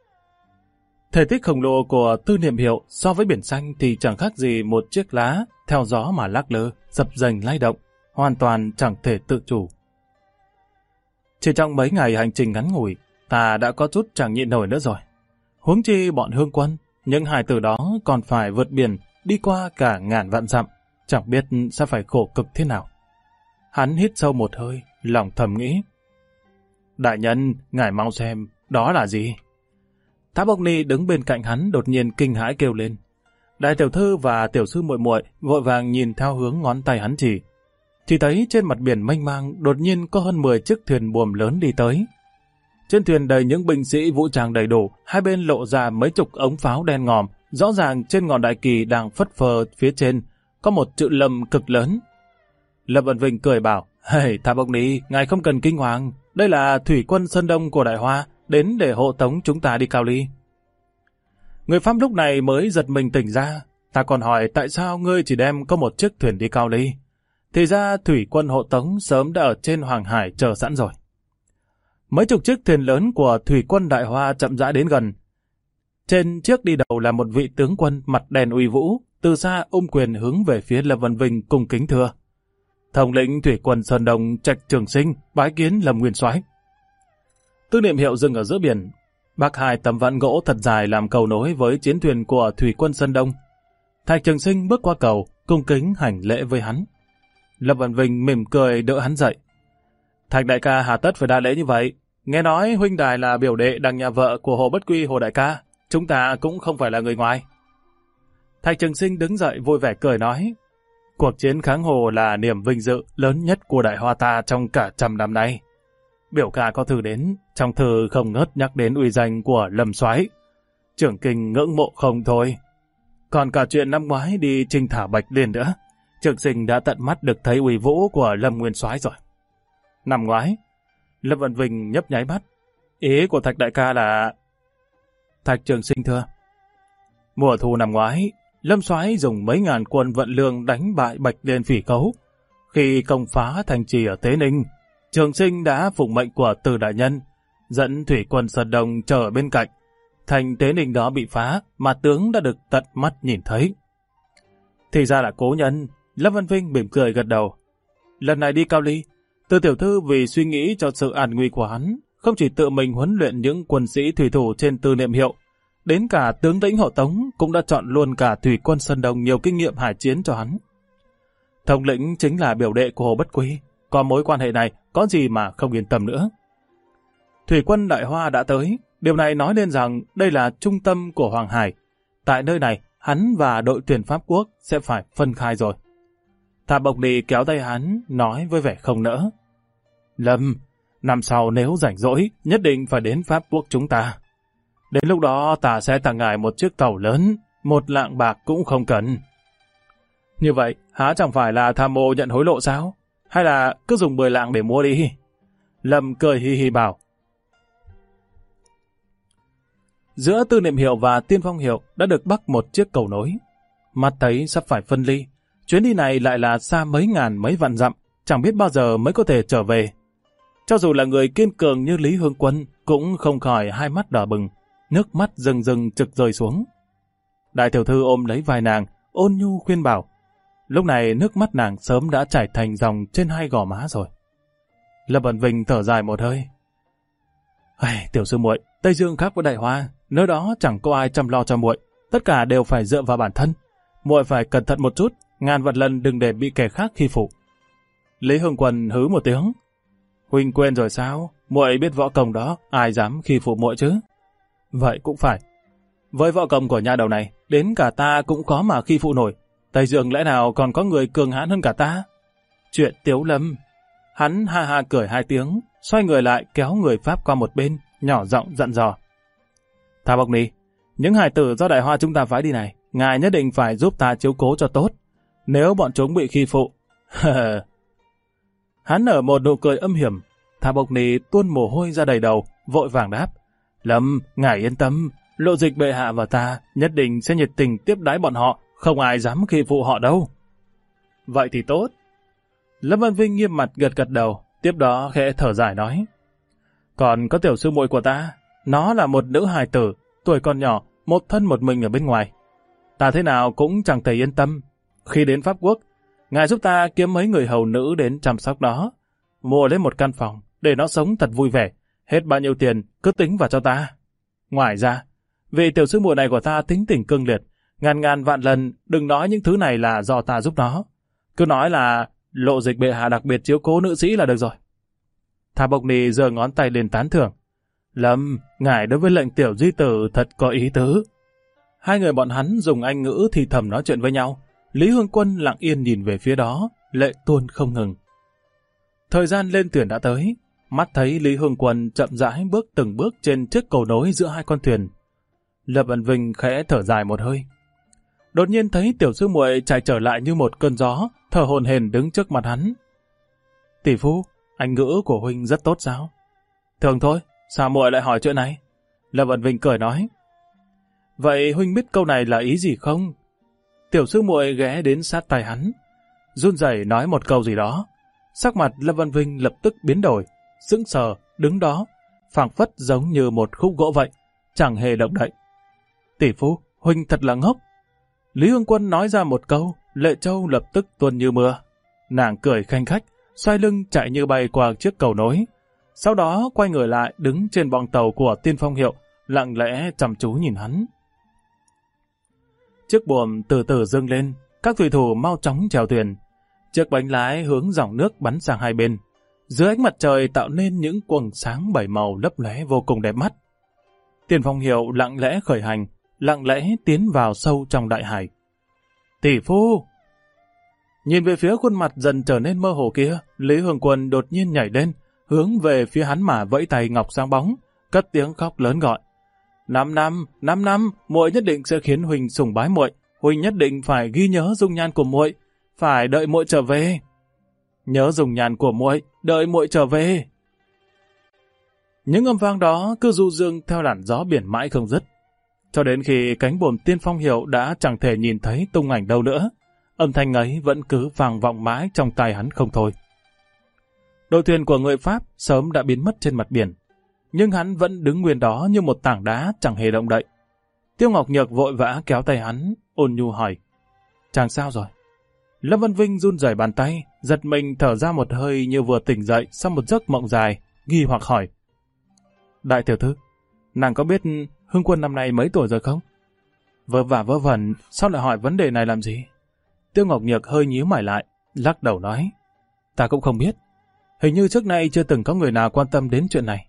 Thể tích khổng lồ của Tư Niệm Hiệu so với biển xanh thì chẳng khác gì một chiếc lá theo gió mà lắc lư, dập dềnh lay động, hoàn toàn chẳng thể tự chủ. Chỉ trong mấy ngày hành trình ngắn ngủi, ta đã có chút chẳng nhịn nổi nữa rồi. Huống chi bọn Hương Quân, những hài tử đó còn phải vượt biển, đi qua cả ngàn vạn dặm, chẳng biết sẽ phải khổ cực thế nào. Hắn hít sâu một hơi, lòng thầm nghĩ. Đại nhân, ngài mau xem, đó là gì? Tháp Bốc Ni đứng bên cạnh hắn đột nhiên kinh hãi kêu lên. Đại tiểu thư và tiểu sư muội muội vội vàng nhìn theo hướng ngón tay hắn chỉ. Chỉ thấy trên mặt biển mênh mang đột nhiên có hơn 10 chiếc thuyền buồm lớn đi tới. Trên thuyền đầy những binh sĩ vũ trang đầy đủ, hai bên lộ ra mấy chục ống pháo đen ngòm, rõ ràng trên ngọn đại kỳ đang phất phơ phía trên, có một chữ Lâm cực lớn. Lâm Văn Vinh cười bảo, hey, Tháp Bốc Ni, ngài không cần kinh hoàng, đây là thủy quân Sơn Đông của Đại Hoa, đến để hộ tống chúng ta đi Cao Ly. Người Pháp lúc này mới giật mình tỉnh ra, ta còn hỏi tại sao ngươi chỉ đem có một chiếc thuyền đi Cao Ly. Thì ra thủy quân hộ tống sớm đã ở trên Hoàng Hải chờ sẵn rồi. Mấy chục chiếc thuyền lớn của thủy quân Đại Hoa chậm rãi đến gần. Trên chiếc đi đầu là một vị tướng quân mặt đen uy vũ, từ xa ôm quyền hướng về phía Lâm Văn Vinh cung kính thưa. Thống lĩnh thủy quân Sơn Đông Trạch Trường Sinh bái kiến Lâm Nguyên Soái. Tư Niệm Hiệu dừng ở giữa biển, bắc hai tấm ván gỗ thật dài làm cầu nối với chiến thuyền của thủy quân Sơn Đông. Thạch Trường Sinh bước qua cầu, cung kính hành lễ với hắn. Lâm Văn Vinh mỉm cười đỡ hắn dậy. Thạch đại ca hà tất phải đa lễ như vậy? Nghe nói huynh đài là biểu đệ đằng nhà vợ của Hồ Bất Quy Hồ đại ca, chúng ta cũng không phải là người ngoài. Thạch Trường Sinh đứng dậy vui vẻ cười nói, cuộc chiến kháng Hồ là niềm vinh dự lớn nhất của Đại Hoa ta trong cả 100 năm nay. Biểu ca có thư đến, trong thư không ngớt nhắc đến uy danh của Lâm soái, Trưởng Kinh ngưỡng mộ không thôi. Còn cả chuyện năm ngoái đi Trinh Thảo Bạch Liên nữa, Trường Sinh đã tận mắt được thấy uy vũ của Lâm Nguyên soái rồi. Năm ngoái, Lâm Văn Vinh nhấp nháy mắt. Ý của Thạch đại ca là... Thạch Trường Sinh thưa. Mùa thu năm ngoái, Lâm soái dùng mấy ngàn quân vận lương đánh bại Bạch Liên Phỉ Cấu. Khi công phá thành trì ở Tế Ninh, Trường Sinh đã phụng mệnh của Từ đại nhân, dẫn thủy quân Sơn Đông chờ bên cạnh. Thành Tế Ninh đó bị phá, mà tướng đã được tận mắt nhìn thấy. Thì ra là cố nhân, Lâm Văn Vinh mỉm cười gật đầu. Lần này đi Cao Ly, Từ tiểu thư vì suy nghĩ cho sự an nguy của hắn, không chỉ tự mình huấn luyện những quân sĩ thủy thủ trên Tư Niệm Hiệu, đến cả tướng lĩnh hộ tống cũng đã chọn luôn cả thủy quân Sơn Đông nhiều kinh nghiệm hải chiến cho hắn. Thống lĩnh chính là biểu đệ của Hồ Bất Quy, có mối quan hệ này có gì mà không yên tâm nữa. Thủy quân Đại Hoa đã tới, điều này nói lên rằng đây là trung tâm của Hoàng Hải. Tại nơi này, hắn và đội tuyển Pháp Quốc sẽ phải phân khai rồi. Thả Bộc Nị kéo tay hắn, nói với vẻ không nỡ. Lâm, năm sau nếu rảnh rỗi, nhất định phải đến Pháp Quốc chúng ta. Đến lúc đó ta sẽ tặng ngài một chiếc tàu lớn, 1 lạng bạc cũng không cần. Như vậy, há chẳng phải là tham mô nhận hối lộ sao? Hay là cứ dùng 10 lạng để mua đi? Lâm cười hi hi bảo. Giữa Tư Niệm Hiệu và Tiên Phong Hiệu đã được bắc một chiếc cầu nối. Mắt thấy sắp phải phân ly, chuyến đi này lại là xa mấy ngàn mấy vạn dặm, chẳng biết bao giờ mới có thể trở về. Cho dù là người kiên cường như Lý Hương Quân, cũng không khỏi hai mắt đỏ bừng, nước mắt rưng rưng trực rơi xuống. Đại tiểu thư ôm lấy vai nàng, ôn nhu khuyên bảo. Lúc này nước mắt nàng sớm đã chảy thành dòng trên hai gò má rồi. Lâm Văn Vinh thở dài một hơi. Tiểu sư muội, Tây Dương khác với Đại Hoa, nơi đó chẳng có ai chăm lo cho muội, tất cả đều phải dựa vào bản thân. Muội phải cẩn thận một chút, ngàn vạn lần đừng để bị kẻ khác khi phụ. Lý Hương Quân hứ một tiếng. Huynh quên rồi sao? Muội biết võ công đó, ai dám khi phụ muội chứ? Vậy cũng phải. Với võ công của nhà đầu này, đến cả ta cũng khó mà khi phụ nổi. Tây Dương lẽ nào còn có người cường hãn hơn cả ta? Chuyện Tiếu Lâm. Hắn ha ha cười 2 tiếng, xoay người lại kéo người Pháp qua một bên, nhỏ giọng dặn dò. Thả Bộc Nị, những hài tử do Đại Hoa chúng ta phái đi này, ngài nhất định phải giúp ta chiếu cố cho tốt. Nếu bọn chúng bị khi phụ... Hắn nở một nụ cười âm hiểm. Thả Bộc Nị tuôn mồ hôi ra đầy đầu, vội vàng đáp. Lâm, ngài yên tâm, Lộ Dịch bệ hạ và ta nhất định sẽ nhiệt tình tiếp đái bọn họ, không ai dám khi phụ họ đâu. Vậy thì tốt. Lâm Văn Vinh nghiêm mặt gật gật đầu, tiếp đó khẽ thở dài nói. Còn có tiểu sư muội của ta, nó là một nữ hài tử, tuổi còn nhỏ, một thân một mình ở bên ngoài. Ta thế nào cũng chẳng thể yên tâm. Khi đến Pháp Quốc, ngài giúp ta kiếm mấy người hầu nữ đến chăm sóc nó, mua lấy một căn phòng, để nó sống thật vui vẻ, hết bao nhiêu tiền cứ tính vào cho ta. Ngoài ra, vì tiểu sư muội này của ta tính tình cương liệt, ngàn vạn lần đừng nói những thứ này là do ta giúp nó. Cứ nói là Lộ Dịch bệ hạ đặc biệt chiếu cố nữ sĩ là được rồi. Thả Bộc Nị giơ ngón tay lên tán thưởng. Lâm, ngài đối với lệnh tiểu di tử thật có ý tứ. Hai người bọn hắn dùng Anh ngữ thì thầm nói chuyện với nhau. Lý Hương Quân lặng yên nhìn về phía đó, lệ tuôn không ngừng. Thời gian lên thuyền đã tới, mắt thấy Lý Hương Quân chậm rãi bước từng bước trên chiếc cầu nối giữa hai con thuyền. Lâm Văn Vinh khẽ thở dài một hơi. Đột nhiên thấy tiểu sư muội chạy trở lại như một cơn gió, thở hổn hển đứng trước mặt hắn. Tỷ phu, Anh ngữ của huynh rất tốt sao? Thường thôi, sao muội lại hỏi chuyện này? Lâm Văn Vinh cười nói. Vậy huynh biết câu này là ý gì không? Tiểu sư muội ghé đến sát tay hắn, run rẩy nói một câu gì đó. Sắc mặt Lâm Văn Vinh lập tức biến đổi, sững sờ đứng đó, phảng phất giống như một khúc gỗ vậy, chẳng hề động đậy. Tỷ phu, huynh thật là ngốc. Lý Hương Quân nói ra một câu, lệ châu lập tức tuôn như mưa. Nàng cười khanh khách, xoay lưng chạy như bay qua chiếc cầu nối. Sau đó quay người lại đứng trên bong tàu của Tiên Phong Hiệu, lặng lẽ chăm chú nhìn hắn. Chiếc buồm từ từ dâng lên, các thủy thủ mau chóng chèo thuyền. Chiếc bánh lái hướng dòng nước bắn sang hai bên. Dưới ánh mặt trời tạo nên những quầng sáng 7 màu lấp lóe vô cùng đẹp mắt. Tiên Phong Hiệu lặng lẽ khởi hành, lặng lẽ tiến vào sâu trong đại hải. Tỷ phu! Nhìn về phía khuôn mặt dần trở nên mơ hồ kia, Lý Hương Quân đột nhiên nhảy lên, hướng về phía hắn mà vẫy tay ngọc sáng bóng, cất tiếng khóc lớn gọi. 5 năm, muội nhất định sẽ khiến huynh sùng bái muội, huynh nhất định phải ghi nhớ dung nhan của muội, phải đợi muội trở về. Nhớ dung nhan của muội, đợi muội trở về. Những âm vang đó cứ du dương theo làn gió biển mãi không dứt, cho đến khi cánh buồm Tiên Phong Hiệu đã chẳng thể nhìn thấy tung ảnh đâu nữa, âm thanh ấy vẫn cứ vang vọng mãi trong tai hắn không thôi. Đội thuyền của người Pháp sớm đã biến mất trên mặt biển, nhưng hắn vẫn đứng nguyên đó như một tảng đá chẳng hề động đậy. Tiêu Ngọc Nhược vội vã kéo tay hắn, ôn nhu hỏi. Chàng sao rồi? Lâm Văn Vinh run rẩy bàn tay, giật mình thở ra một hơi như vừa tỉnh dậy sau một giấc mộng dài, nghi hoặc hỏi. Đại tiểu thư, nàng có biết Hưng Quân năm nay mấy tuổi rồi không? Vớ vả vớ vẩn, sao lại hỏi vấn đề này làm gì? Tiêu Ngọc Nhược hơi nhíu mày lại, lắc đầu nói. Ta cũng không biết. Hình như trước nay chưa từng có người nào quan tâm đến chuyện này.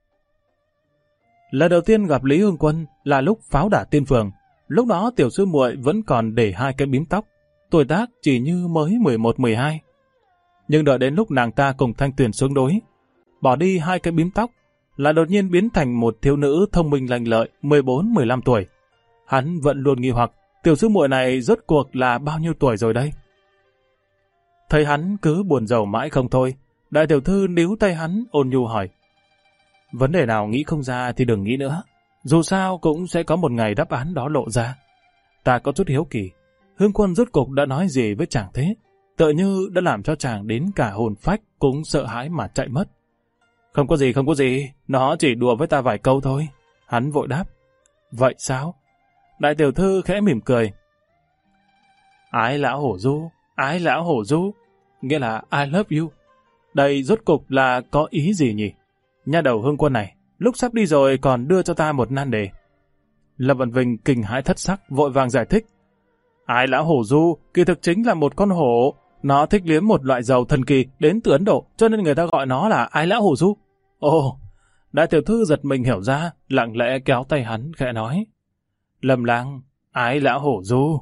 Lần đầu tiên gặp Lý Hưng Quân là lúc pháo đả Tiên Phường. Lúc đó tiểu sư muội vẫn còn để 2 cái bím tóc, tuổi tác chỉ như mới 11-12. Nhưng đợi đến lúc nàng ta cùng Thanh Tuyền xuống đối, bỏ đi 2 cái bím tóc, là đột nhiên biến thành một thiếu nữ thông minh lanh lợi 14-15 tuổi. Hắn vẫn luôn nghi hoặc tiểu sư muội này rốt cuộc là bao nhiêu tuổi rồi đây? Thấy hắn cứ buồn rầu mãi không thôi, đại tiểu thư níu tay hắn ôn nhu hỏi. Vấn đề nào nghĩ không ra thì đừng nghĩ nữa. Dù sao cũng sẽ có một ngày đáp án đó lộ ra. Ta có chút hiếu kỳ. Hưng Quân rốt cục đã nói gì với chàng thế? Tựa như đã làm cho chàng đến cả hồn phách cũng sợ hãi mà chạy mất. Không có gì. Nó chỉ đùa với ta vài câu thôi. Hắn vội đáp. Vậy sao? Đại tiểu thư khẽ mỉm cười. Ái lão hổ du. Nghĩa là I love you. Đây rốt cục là có ý gì nhỉ? Nha đầu Hưng Quân này, lúc sắp đi rồi còn đưa cho ta một nan đề. Lâm Văn Vinh kinh hãi thất sắc, vội vàng giải thích. Ái lão hổ du kỳ thực chính là một con hổ. Nó thích liếm một loại dầu thần kỳ đến từ Ấn Độ, cho nên người ta gọi nó là ái lão hổ du. Ồ, đại tiểu thư giật mình hiểu ra, lặng lẽ kéo tay hắn khẽ nói. Lâm lang, ái lão hổ du.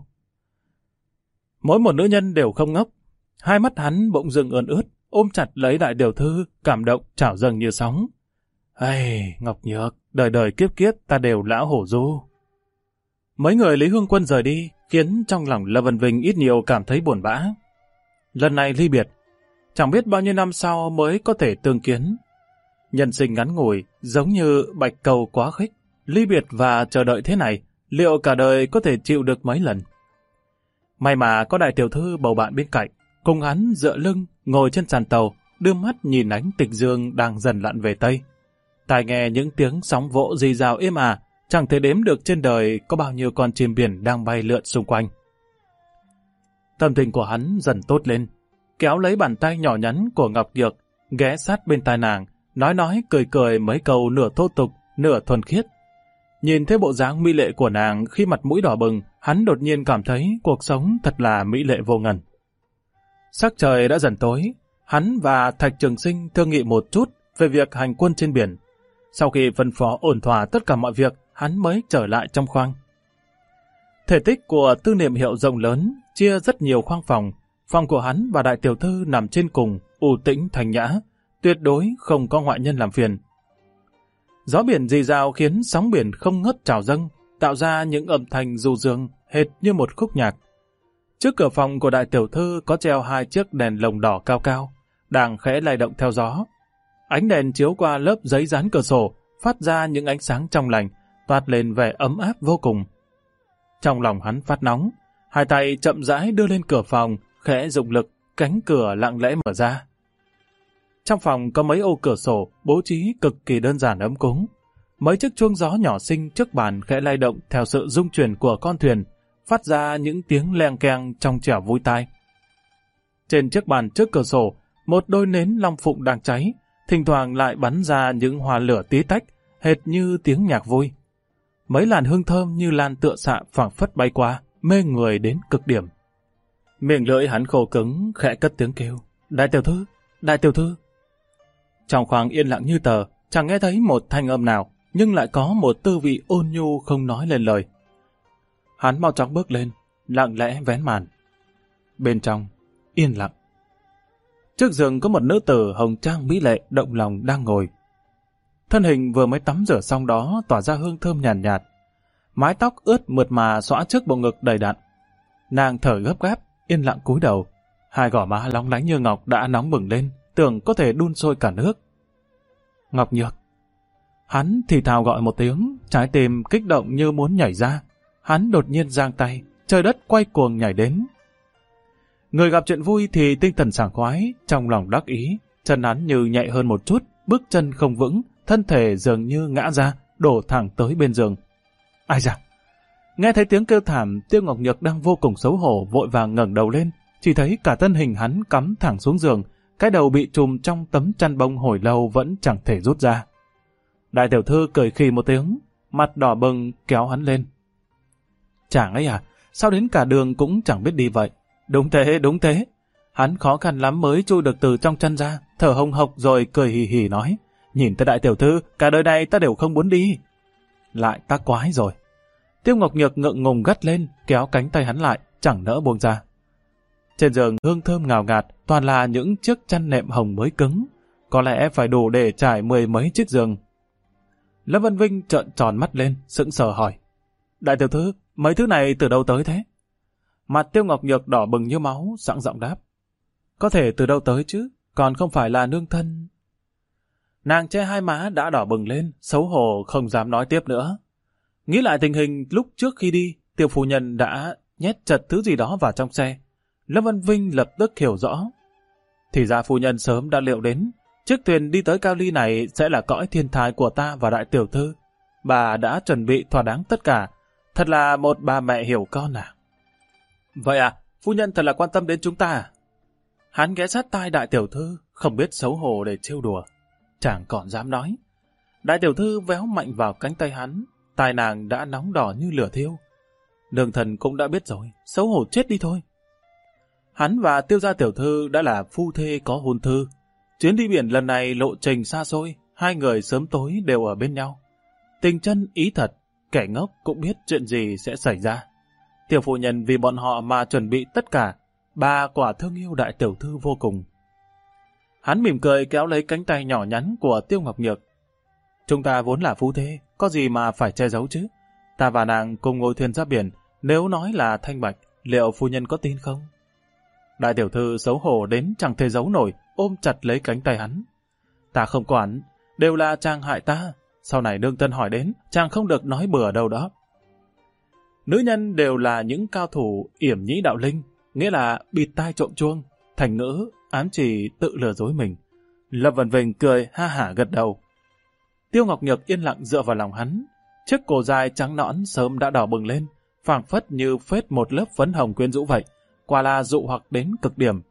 Mỗi một nữ nhân đều không ngốc. Hai mắt hắn bỗng dưng ươn ướt, ôm chặt lấy đại tiểu thư, cảm động trào dâng như sóng. Ây, Ngọc Nhược, đời đời kiếp kiếp ta đều lão hổ du. Mấy người Lý Hưng Quân rời đi, khiến trong lòng Lâm Văn Vinh ít nhiều cảm thấy buồn bã. Lần này ly biệt, chẳng biết bao nhiêu năm sau mới có thể tương kiến. Nhân sinh ngắn ngủi, giống như bạch cầu quá khích, ly biệt và chờ đợi thế này, liệu cả đời có thể chịu được mấy lần? May mà có đại tiểu thư bầu bạn bên cạnh, cùng hắn dựa lưng, ngồi trên sàn tàu, đưa mắt nhìn ánh tịch dương đang dần lặn về Tây. Tai nghe những tiếng sóng vỗ rì rào êm chẳng thể đếm được trên đời có bao nhiêu con chim biển đang bay lượn xung quanh. Tâm tình của hắn dần tốt lên, kéo lấy bàn tay nhỏ nhắn của Ngọc Nhược, ghé sát bên tai nàng, nói cười mấy câu nửa thô tục, nửa thuần khiết. Nhìn thấy bộ dáng mỹ lệ của nàng khi mặt mũi đỏ bừng, hắn đột nhiên cảm thấy cuộc sống thật là mỹ lệ vô ngần. Sắc trời đã dần tối, hắn và Thạch Trường Sinh thương nghị một chút về việc hành quân trên biển. Sau khi phân phó ổn thỏa tất cả mọi việc, hắn mới trở lại trong khoang. Thể tích của Tư Niệm Hiệu rộng lớn, chia rất nhiều khoang phòng. Phòng của hắn và đại tiểu thư nằm trên cùng, u tĩnh thanh nhã, tuyệt đối không có ngoại nhân làm phiền. Gió biển rì rào khiến sóng biển không ngớt trào dâng, tạo ra những âm thanh du dương hệt như một khúc nhạc. Trước cửa phòng của đại tiểu thư có treo 2 chiếc đèn lồng đỏ cao cao, đang khẽ lay động theo gió. Ánh đèn chiếu qua lớp giấy dán cửa sổ, phát ra những ánh sáng trong lành, toát lên vẻ ấm áp vô cùng. Trong lòng hắn phát nóng, 2 tay chậm rãi đưa lên cửa phòng, khẽ dụng lực, cánh cửa lặng lẽ mở ra. Trong phòng có mấy ô cửa sổ, bố trí cực kỳ đơn giản ấm cúng. Mấy chiếc chuông gió nhỏ xinh trước bàn khẽ lay động theo sự rung chuyển của con thuyền, phát ra những tiếng leng keng trong trẻo vui tai. Trên chiếc bàn trước cửa sổ, một đôi nến long phụng đang cháy, thỉnh thoảng lại bắn ra những hoa lửa tí tách, hệt như tiếng nhạc vui. Mấy làn hương thơm như lan tựa xạ phảng phất bay qua, mê người đến cực điểm. Miệng lưỡi hắn khô cứng, khẽ cất tiếng kêu. Đại tiểu thư, đại tiểu thư. Trong khoang yên lặng như tờ, chẳng nghe thấy một thanh âm nào, nhưng lại có một tư vị ôn nhu không nói lên lời. Hắn mau chóng bước lên, lặng lẽ vén màn. Bên trong, yên lặng. Trước giường có một nữ tử hồng trang mỹ lệ động lòng đang ngồi. Thân hình vừa mới tắm rửa xong đó tỏa ra hương thơm nhàn nhạt. Mái tóc ướt mượt mà xõa trước bộ ngực đầy đặn. Nàng thở gấp gáp, yên lặng cúi đầu. 2 gò má lóng lánh như ngọc đã nóng bừng lên, tưởng có thể đun sôi cả nước. Ngọc Nhược. Hắn thì thào gọi một tiếng, trái tim kích động như muốn nhảy ra. Hắn đột nhiên giang tay, trời đất quay cuồng nhảy đến. Người gặp chuyện vui thì tinh thần sảng khoái, trong lòng đắc ý, chân hắn như nhẹ hơn một chút, bước chân không vững, thân thể dường như ngã ra, đổ thẳng tới bên giường. Ai da! Nghe thấy tiếng kêu thảm, Tiêu Ngọc Nhược đang vô cùng xấu hổ, vội vàng ngẩng đầu lên, chỉ thấy cả thân hình hắn cắm thẳng xuống giường, cái đầu bị trùm trong tấm chăn bông hồi lâu vẫn chẳng thể rút ra. Đại tiểu thư cười khì một tiếng, mặt đỏ bừng kéo hắn lên. Chàng ấy à, sao đến cả đường cũng chẳng biết đi vậy? Đúng thế, đúng thế. Hắn khó khăn lắm mới chui được từ trong chăn ra, thở hồng hộc rồi cười hì hì nói, nhìn tới đại tiểu thư, cả đời này ta đều không muốn đi. Lại ta quái rồi. Tiêu Ngọc Nhược ngượng ngùng gắt lên, kéo cánh tay hắn lại, chẳng nỡ buông ra. Trên giường hương thơm ngào ngạt, toàn là những chiếc chăn nệm hồng mới cứng, có lẽ phải đủ để trải 10 mấy chiếc giường. Lâm Vân Vinh trợn tròn mắt lên, sững sờ hỏi, đại tiểu thư, mấy thứ này từ đâu tới thế? Mặt Tiêu Ngọc Nhược đỏ bừng như máu, sẵn giọng đáp, có thể từ đâu tới chứ, còn không phải là nương thân. Nàng che hai má đã đỏ bừng lên, xấu hổ không dám nói tiếp nữa. Nghĩ lại tình hình lúc trước khi đi, Tiêu phu nhân đã nhét chật thứ gì đó vào trong xe. Lâm Văn Vinh lập tức hiểu rõ. Thì ra phu nhân sớm đã liệu đến, chiếc thuyền đi tới Cao Ly này sẽ là cõi thiên thai của ta và đại tiểu thư. Bà đã chuẩn bị thỏa đáng tất cả, thật là một bà mẹ hiểu con à. Vậy à, phu nhân thật là quan tâm đến chúng ta à? Hắn ghé sát tai đại tiểu thư, không biết xấu hổ để trêu đùa. Chàng còn dám nói. Đại tiểu thư véo mạnh vào cánh tay hắn, tai nàng đã nóng đỏ như lửa thiêu. Nương thần cũng đã biết rồi, xấu hổ chết đi thôi. Hắn và Tiêu gia tiểu thư đã là phu thê có hôn thư. Chuyến đi biển lần này lộ trình xa xôi, hai người sớm tối đều ở bên nhau. Tình chân ý thật, kẻ ngốc cũng biết chuyện gì sẽ xảy ra. Tiểu phu nhân vì bọn họ mà chuẩn bị tất cả, bà quả thương yêu đại tiểu thư vô cùng. Hắn mỉm cười kéo lấy cánh tay nhỏ nhắn của Tiêu Ngọc Nhược. Chúng ta vốn là phu thê, có gì mà phải che giấu chứ? Ta và nàng cùng ngồi thuyền ra biển, nếu nói là thanh bạch, liệu phu nhân có tin không? Đại tiểu thư xấu hổ đến chẳng thể giấu nổi, ôm chặt lấy cánh tay hắn. Ta không quản, đều là chàng hại ta. Sau này nương thân hỏi đến, chàng không được nói bừa đâu đó. Nữ nhân đều là những cao thủ yểm nhĩ đạo linh, nghĩa là bịt tai trộm chuông, thành ngữ ám chỉ tự lừa dối mình. Lâm Vân Vinh cười ha hả gật đầu. Tiêu Ngọc Nhược yên lặng dựa vào lòng hắn, chiếc cổ dài trắng nõn sớm đã đỏ bừng lên, phảng phất như phết một lớp phấn hồng quyến rũ vậy, quả là dụ hoặc đến cực điểm.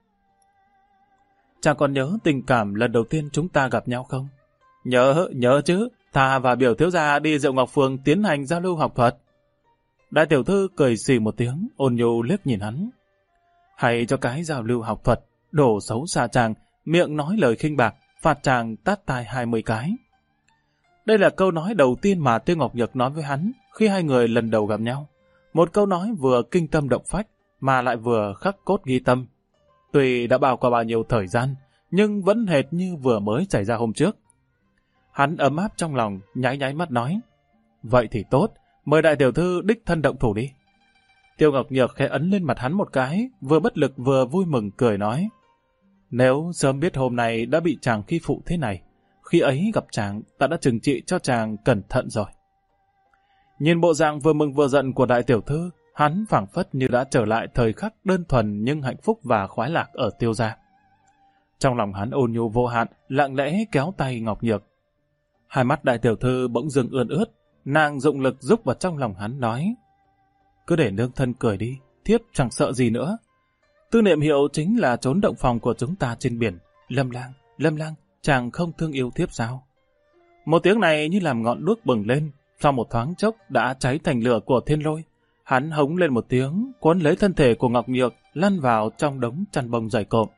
Chàng còn nhớ tình cảm lần đầu tiên chúng ta gặp nhau không? Nhớ chứ, ta và biểu thiếu gia đi Diệu Ngọc Phường tiến hành giao lưu học thuật. Đại tiểu thư cười xì một tiếng, ôn nhu liếc nhìn hắn. Hay cho cái giao lưu học thuật, đổ xấu xa chàng, miệng nói lời khinh bạc, phạt chàng tát tai 20 cái. Đây là câu nói đầu tiên mà Tiêu Ngọc Nhược nói với hắn khi hai người lần đầu gặp nhau. Một câu nói vừa kinh tâm động phách mà lại vừa khắc cốt ghi tâm. Tuy đã bao qua bao nhiêu thời gian, nhưng vẫn hệt như vừa mới xảy ra hôm trước. Hắn ấm áp trong lòng, nháy nháy mắt nói, vậy thì tốt, mời đại tiểu thư đích thân động thủ đi. Tiêu Ngọc Nhược khẽ ấn lên mặt hắn một cái, vừa bất lực vừa vui mừng cười nói, nếu sớm biết hôm nay đã bị chàng khi phụ thế này, khi ấy gặp chàng, ta đã trừng trị cho chàng cẩn thận rồi. Nhìn bộ dạng vừa mừng vừa giận của đại tiểu thư, hắn phảng phất như đã trở lại thời khắc đơn thuần nhưng hạnh phúc và khoái lạc ở Tiêu gia. Trong lòng hắn ôn nhu vô hạn, lặng lẽ kéo tay Ngọc Nhược. Hai mắt đại tiểu thư bỗng dưng ươn ướt, nàng dụng lực rúc vào trong lòng hắn nói, cứ để nương thân cười đi, thiếp chẳng sợ gì nữa. Tư Niệm Hiệu chính là trốn động phòng của chúng ta trên biển. Lâm Lang, chàng không thương yêu thiếp sao? Một tiếng này như làm ngọn đuốc bừng lên, sau một thoáng chốc đã cháy thành lửa của thiên lôi. Hắn hống lên một tiếng, cuốn lấy thân thể của Ngọc Nhược, lăn vào trong đống chăn bông dày cộm.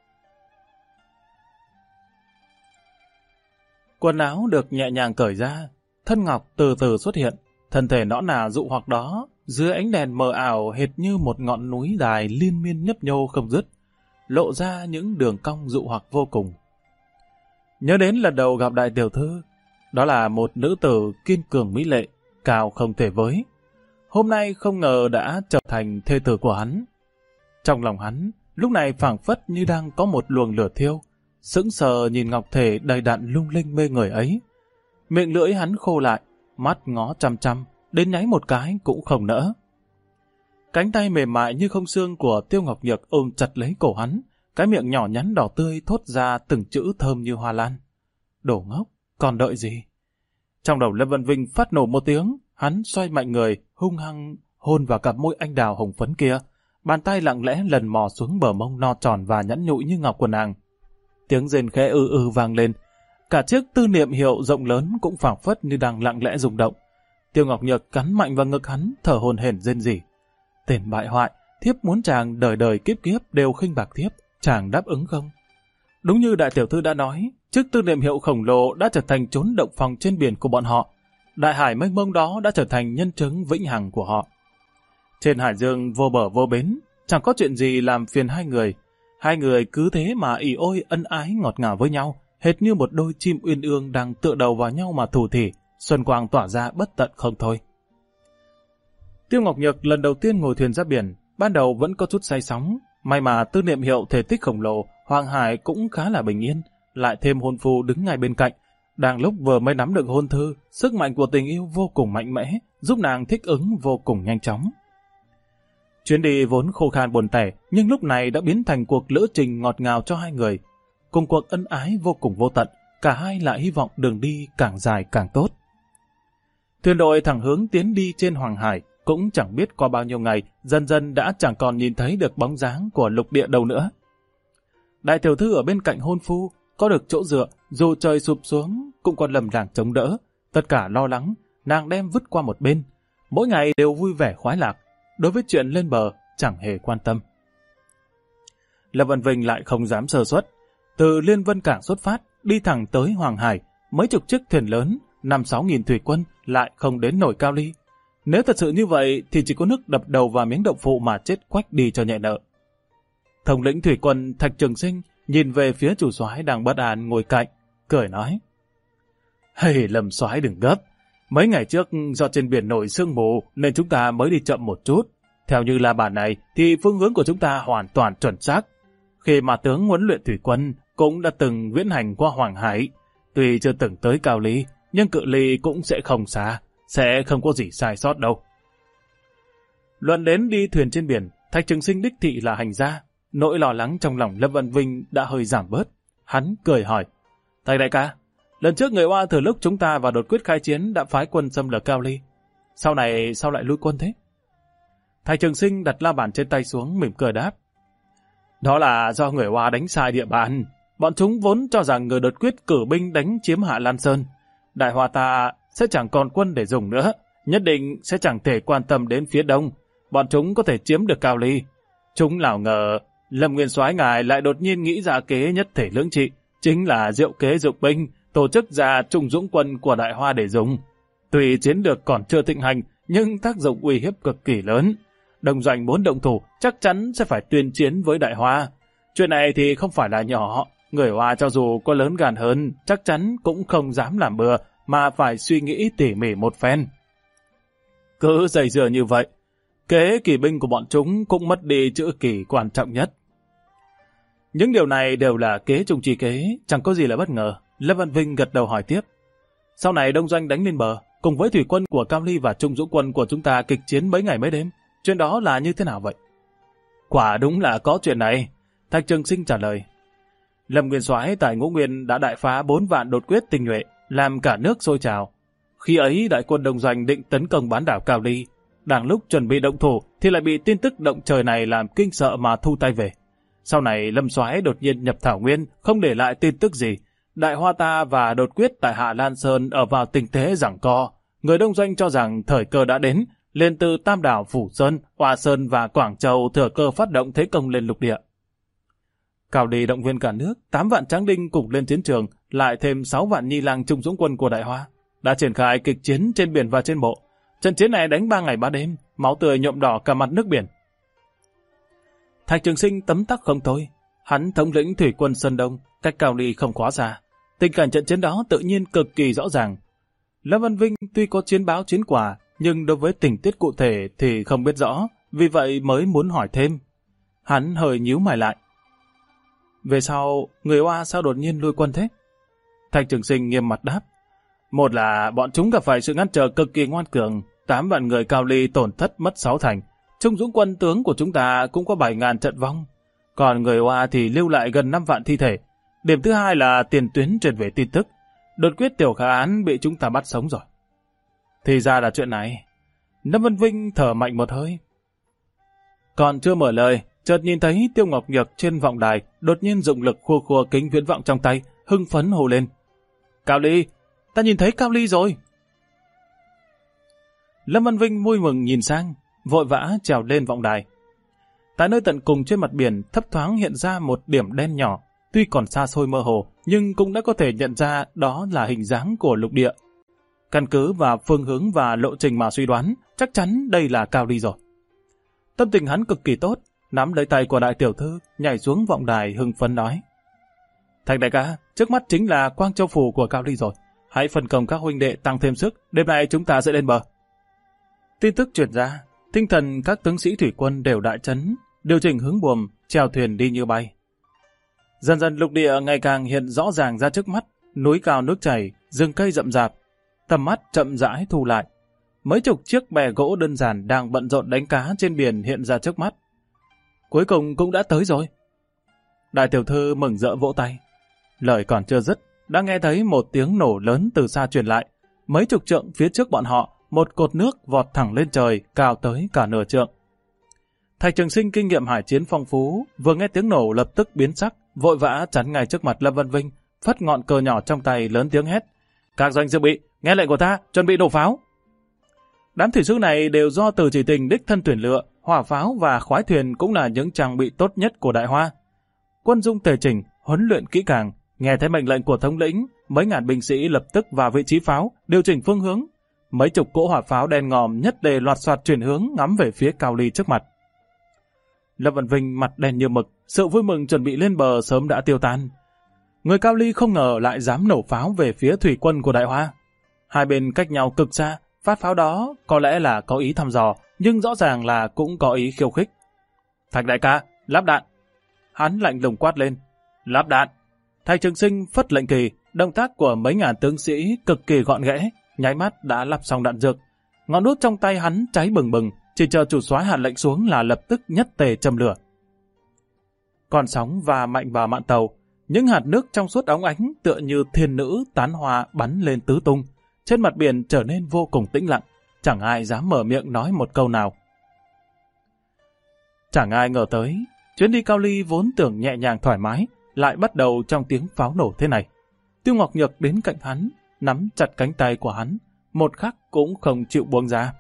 Quần áo được nhẹ nhàng cởi ra, thân ngọc từ từ xuất hiện, thân thể nõn nà dụ hoặc đó, dưới ánh đèn mờ ảo hệt như một ngọn núi đài liên miên nhấp nhô không dứt, lộ ra những đường cong dụ hoặc vô cùng. Nhớ đến lần đầu gặp đại tiểu thư, đó là một nữ tử kiên cường mỹ lệ, cao không thể với. Hôm nay không ngờ đã trở thành thê tử của hắn. Trong lòng hắn, lúc này phảng phất như đang có một luồng lửa thiêu, sững sờ nhìn ngọc thể đầy đặn lung linh mê người ấy. Miệng lưỡi hắn khô lại, mắt ngó chăm chăm, đến nháy một cái cũng không nỡ. Cánh tay mềm mại như không xương của Tiêu Ngọc Nhược ôm chặt lấy cổ hắn, cái miệng nhỏ nhắn đỏ tươi thốt ra từng chữ thơm như hoa lan. Đồ ngốc, còn đợi gì? Trong đầu Lâm Vân Vinh phát nổ một tiếng, hắn xoay mạnh người, hung hăng hôn vào cặp môi anh đào hồng phấn kia, bàn tay lặng lẽ lần mò xuống bờ mông no tròn và nhẵn nhụi như ngọc của nàng. Tiếng rên khẽ vang lên, cả chiếc tư niệm hiệu rộng lớn cũng phảng phất như đang lặng lẽ rung động. Tiêu Ngọc Nhược cắn mạnh vào ngực hắn, thở hổn hển rên rỉ. Tên bại hoại, thiếp muốn chàng đời đời kiếp kiếp đều khinh bạc thiếp, chàng đáp ứng không? Đúng như đại tiểu thư đã nói, chiếc tư niệm hiệu khổng lồ đã trở thành chốn động phòng trên biển của bọn họ. Đại hải mênh mông đó đã trở thành nhân chứng vĩnh hằng của họ. Trên hải dương vô bờ vô bến, chẳng có chuyện gì làm phiền hai người. Hai người cứ thế mà ỉ ôi ân ái ngọt ngào với nhau, hệt như một đôi chim uyên ương đang tựa đầu vào nhau mà thủ thỉ, xuân quang tỏa ra bất tận không thôi. Tiêu Ngọc Nhược lần đầu tiên ngồi thuyền ra biển, ban đầu vẫn có chút say sóng, may mà tư niệm hiệu thể tích khổng lồ, Hoàng Hải cũng khá là bình yên, lại thêm hôn phu đứng ngay bên cạnh. Đang lúc vừa mới nắm được hôn thư, sức mạnh của tình yêu vô cùng mạnh mẽ, giúp nàng thích ứng vô cùng nhanh chóng. Chuyến đi vốn khô khan buồn tẻ, nhưng lúc này đã biến thành cuộc lữ trình ngọt ngào cho hai người. Cùng cuộc ân ái vô cùng vô tận, cả hai lại hy vọng đường đi càng dài càng tốt. Thuyền đội thẳng hướng tiến đi trên Hoàng Hải, cũng chẳng biết qua bao nhiêu ngày, dần dần đã chẳng còn nhìn thấy được bóng dáng của lục địa đâu nữa. Đại tiểu thư ở bên cạnh hôn phu, có được chỗ dựa, dù trời sụp xuống cũng còn lầm làng chống đỡ. Tất cả lo lắng, nàng đem vứt qua một bên. Mỗi ngày đều vui vẻ khoái lạc, đối với chuyện lên bờ chẳng hề quan tâm. Lâm Văn Vinh lại không dám sơ suất. Từ Liên Vân Cảng xuất phát, đi thẳng tới Hoàng Hải, mấy chục chiếc thuyền lớn, 5-6 nghìn thủy quân lại không đến nổi Cao Ly. Nếu thật sự như vậy thì chỉ có nước đập đầu vào miếng động phụ mà chết quách đi cho nhẹ nợ. Thống lĩnh thủy quân Thạch Trường Sinh nhìn về phía chủ soái đang bất an ngồi cạnh, cười nói: "Hey, Lâm soái đừng gấp. Mấy ngày trước do trên biển nổi sương mù nên chúng ta mới đi chậm một chút. Theo như là bản này thì phương hướng của chúng ta hoàn toàn chuẩn xác. Khi mà tướng huấn luyện thủy quân cũng đã từng viễn hành qua Hoàng Hải, tuy chưa từng tới Cao Ly, nhưng cự ly cũng sẽ không xa, sẽ không có gì sai sót đâu." Luận đến đi thuyền trên biển, Thạch Trường Sinh đích thị là hành gia. Nỗi lo lắng trong lòng Lâm Văn Vinh đã hơi giảm bớt. Hắn cười hỏi: "Thạch đại ca, lần trước người Hoa thừa lúc chúng ta vào đột quyết khai chiến đã phái quân xâm lược Cao Ly. Sau này sao lại lui quân thế?" Thạch Trường Sinh đặt la bàn trên tay xuống mỉm cười đáp: "Đó là do người Hoa đánh sai địa bàn. Bọn chúng vốn cho rằng người đột quyết cử binh đánh chiếm Hạ Lan Sơn. Đại Hoa ta sẽ chẳng còn quân để dùng nữa, nhất định sẽ chẳng thể quan tâm đến phía đông. Bọn chúng có thể chiếm được Cao Ly. Chúng nào ngờ Lâm Nguyên soái ngài lại đột nhiên nghĩ ra kế nhất thể lưỡng trị, chính là diệu kế dụng binh, tổ chức ra trung dũng quân của Đại Hoa để dùng. Tuy chiến lược còn chưa thịnh hành, nhưng tác dụng uy hiếp cực kỳ lớn. Đông doanh muốn động thủ chắc chắn sẽ phải tuyên chiến với Đại Hoa. Chuyện này thì không phải là nhỏ, người Hoa cho dù có lớn gan hơn, chắc chắn cũng không dám làm bừa, mà phải suy nghĩ tỉ mỉ một phen. Cứ dày dừa như vậy, kế kỳ binh của bọn chúng cũng mất đi chữ kỳ quan trọng nhất." Những điều này đều là kế trung chi kế, chẳng có gì là bất ngờ. Lâm Văn Vinh gật đầu hỏi tiếp: "Sau này đông doanh đánh lên bờ, cùng với thủy quân của Cao Ly và trung dũng quân của chúng ta kịch chiến mấy ngày mấy đêm, chuyện đó là như thế nào vậy?" "Quả đúng là có chuyện này," Thạch Trường Sinh trả lời. "Lâm Nguyên soái tại Ngũ Nguyên đã đại phá 4 vạn đột quyết tinh nhuệ, làm cả nước sôi trào. Khi ấy đại quân đông doanh định tấn công bán đảo Cao Ly, đang lúc chuẩn bị động thủ thì lại bị tin tức động trời này làm kinh sợ mà thu tay về. Sau này Lâm soái đột nhiên nhập Thảo Nguyên, không để lại tin tức gì. Đại Hoa ta và đột quyết tại Hạ Lan Sơn ở vào tình thế giằng co. Người đông doanh cho rằng thời cơ đã đến, liền từ Tam Đảo, Phủ Sơn, Hoa Sơn và Quảng Châu thừa cơ phát động thế công lên lục địa. Cao Ly động viên cả nước, 8 vạn tráng đinh cùng lên chiến trường, lại thêm 6 vạn nhi lang trung dũng quân của Đại Hoa, đã triển khai kịch chiến trên biển và trên bộ. Trận chiến này đánh 3 ngày 3 đêm, máu tươi nhuộm đỏ cả mặt nước biển." Thạch Trường Sinh tấm tắc không thôi. Hắn thống lĩnh thủy quân Sơn Đông, cách Cao Ly không quá xa. Tình cảnh trận chiến đó tự nhiên cực kỳ rõ ràng. Lâm Văn Vinh tuy có chiến báo chiến quả, nhưng đối với tình tiết cụ thể thì không biết rõ, vì vậy mới muốn hỏi thêm. Hắn hơi nhíu mày lại: "Về sau, người Hoa sao đột nhiên lui quân thế?" Thạch Trường Sinh nghiêm mặt đáp: "Một là bọn chúng gặp phải sự ngăn trở cực kỳ ngoan cường, 8 vạn người Cao Ly tổn thất mất 6 thành. Trung dũng quân tướng của chúng ta cũng có 7.000 trận vong. Còn người Hoa thì lưu lại gần 5 vạn thi thể. Điểm thứ hai là tiền tuyến truyền về tin tức. Đột quyết Tiểu Khả Án bị chúng ta bắt sống rồi." Thì ra là chuyện này. Lâm Văn Vinh thở mạnh một hơi. Còn chưa mở lời, chợt nhìn thấy Tiêu Ngọc Nhược trên vọng đài đột nhiên dụng lực khua khua kính viễn vọng trong tay, hưng phấn hô lên. Cao Ly, ta nhìn thấy Cao Ly rồi. Lâm Văn Vinh vui mừng nhìn sang, vội vã trèo lên vọng đài. Tại nơi tận cùng trên mặt biển thấp thoáng hiện ra một điểm đen nhỏ, tuy còn xa xôi mơ hồ, nhưng cũng đã có thể nhận ra đó là hình dáng của lục địa. Căn cứ vào phương hướng và lộ trình mà suy đoán, chắc chắn đây là Cao Ly rồi. Tâm tình hắn cực kỳ tốt, nắm lấy tay của đại tiểu thư, nhảy xuống vọng đài hưng phấn nói. Thạch đại ca, trước mắt chính là Quang Châu Phủ của Cao Ly rồi. Hãy phân công các huynh đệ tăng thêm sức, đêm nay chúng ta sẽ lên bờ. Tin tức truyền ra, tinh thần các tướng sĩ thủy quân đều đại chấn, điều chỉnh hướng buồm, chèo thuyền đi như bay. Dần dần lục địa ngày càng hiện rõ ràng ra trước mắt, núi cao nước chảy, rừng cây rậm rạp, tầm mắt chậm rãi thu lại. Mấy chục chiếc bè gỗ đơn giản đang bận rộn đánh cá trên biển hiện ra trước mắt. Cuối cùng cũng đã tới rồi. Đại tiểu thư mừng rỡ vỗ tay. Lời còn chưa dứt, đã nghe thấy một tiếng nổ lớn từ xa truyền lại. Mấy chục trượng phía trước bọn họ, một cột nước vọt thẳng lên trời, cao tới cả nửa trượng. Thạch Trường Sinh kinh nghiệm hải chiến phong phú, vừa nghe tiếng nổ lập tức biến sắc, vội vã chắn ngay trước mặt Lâm Văn Vinh, phất ngọn cờ nhỏ trong tay lớn tiếng hét. Các doanh dự bị, nghe lệnh của ta, chuẩn bị nổ pháo. Đám thủy sư này đều do Từ Chỉ Tình đích thân tuyển lựa, hỏa pháo và khoái thuyền cũng là những trang bị tốt nhất của Đại Hoa. Quân dung tề chỉnh, huấn luyện kỹ càng, nghe thấy mệnh lệnh của thống lĩnh, mấy ngàn binh sĩ lập tức vào vị trí pháo, điều chỉnh phương hướng. Mấy chục cỗ hỏa pháo đen ngòm nhất tề loạt soạt chuyển hướng ngắm về phía Cao Ly trước mặt. Lâm Văn Vinh mặt đen như mực, sự vui mừng chuẩn bị lên bờ sớm đã tiêu tan. Người Cao Ly không ngờ lại dám nổ pháo về phía thủy quân của Đại Hoa. Hai bên cách nhau cực xa, phát pháo đó có lẽ là có ý thăm dò, nhưng rõ ràng là cũng có ý khiêu khích. Thạch đại ca, lắp đạn. Hắn lạnh lùng quát lên. Lắp đạn. Thạch Trường Sinh phất lệnh kỳ, động tác của mấy ngàn tướng sĩ cực kỳ gọn ghẽ, nháy mắt đã lắp xong đạn dược. Ngọn đuốc trong tay hắn cháy bừng bừng, chỉ chờ chủ soái hạ lệnh xuống là lập tức nhất tề châm lửa. Con sóng và mạnh vào mạn tàu, những hạt nước trong suốt óng ánh tựa như thiên nữ tán hoa bắn lên tứ tung. Trên mặt biển trở nên vô cùng tĩnh lặng, chẳng ai dám mở miệng nói một câu nào. Chẳng ai ngờ tới, chuyến đi Cao Ly vốn tưởng nhẹ nhàng thoải mái, lại bắt đầu trong tiếng pháo nổ thế này. Tiêu Ngọc Nhược đến cạnh hắn, nắm chặt cánh tay của hắn, một khắc cũng không chịu buông ra.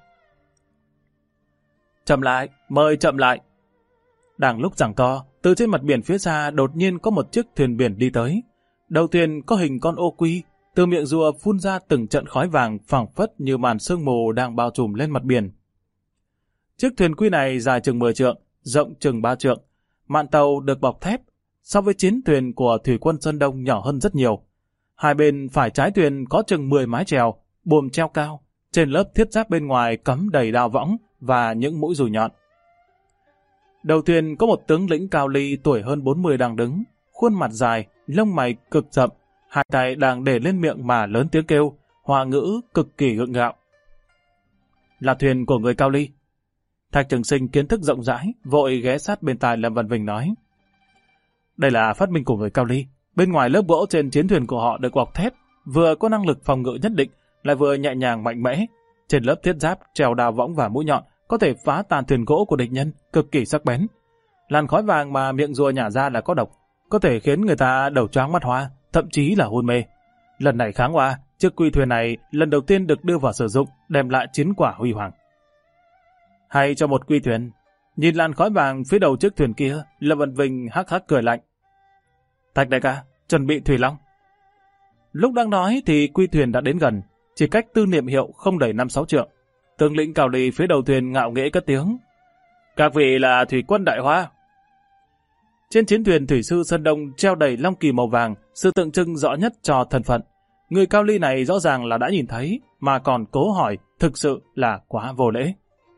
Chậm lại, mời chậm lại. Đang lúc giằng co, từ trên mặt biển phía xa đột nhiên có một chiếc thuyền biển đi tới. Đầu thuyền có hình con ô quy, từ miệng rùa phun ra từng trận khói vàng phảng phất như màn sương mù đang bao trùm lên mặt biển. Chiếc thuyền quy này dài chừng 10 trượng, rộng chừng 3 trượng. Mạn tàu được bọc thép, so với chiến thuyền của thủy quân Sơn Đông nhỏ hơn rất nhiều. Hai bên phải trái thuyền có chừng 10 mái chèo, buồm treo cao, trên lớp thiết giáp bên ngoài cắm đầy đao võng và những mũi dùi nhọn. Đầu thuyền có một tướng lĩnh Cao Ly tuổi hơn 40 đang đứng, khuôn mặt dài, lông mày cực rậm, hai tay đang để lên miệng mà lớn tiếng kêu, hòa ngữ cực kỳ gượng gạo. Là thuyền của người Cao Ly. Thạch Trường Sinh kiến thức rộng rãi, vội ghé sát bên tai Lâm Văn Vinh nói. Đây là phát minh của người Cao Ly. Bên ngoài lớp gỗ trên chiến thuyền của họ được bọc thép, vừa có năng lực phòng ngự nhất định, lại vừa nhẹ nhàng mạnh mẽ. Trên lớp thiết giáp treo đao võng và mũi nhọn, có thể phá tàn thuyền gỗ của địch nhân, cực kỳ sắc bén. Làn khói vàng mà miệng rùa nhả ra là có độc, có thể khiến người ta đầu choáng mắt hoa, thậm chí là hôn mê. Lần này kháng qua, chiếc quy thuyền này lần đầu tiên được đưa vào sử dụng, đem lại chiến quả huy hoàng. Hay cho một quy thuyền. Nhìn làn khói vàng phía đầu chiếc thuyền kia, Lâm Văn Vinh hắc hắc cười lạnh. Thạch đại ca, chuẩn bị thủy long. Lúc đang nói thì quy thuyền đã đến gần, chỉ cách Tư Niệm Hiệu không đầy 5-6 trượng. Tướng lĩnh Cao Ly phía đầu thuyền ngạo nghễ cất tiếng. Các vị là thủy quân Đại Hoa. Trên chiến thuyền thủy sư Sơn Đông treo đầy long kỳ màu vàng, sự tượng trưng rõ nhất cho thân phận. Người Cao Ly này rõ ràng là đã nhìn thấy, mà còn cố hỏi, thực sự là quá vô lễ.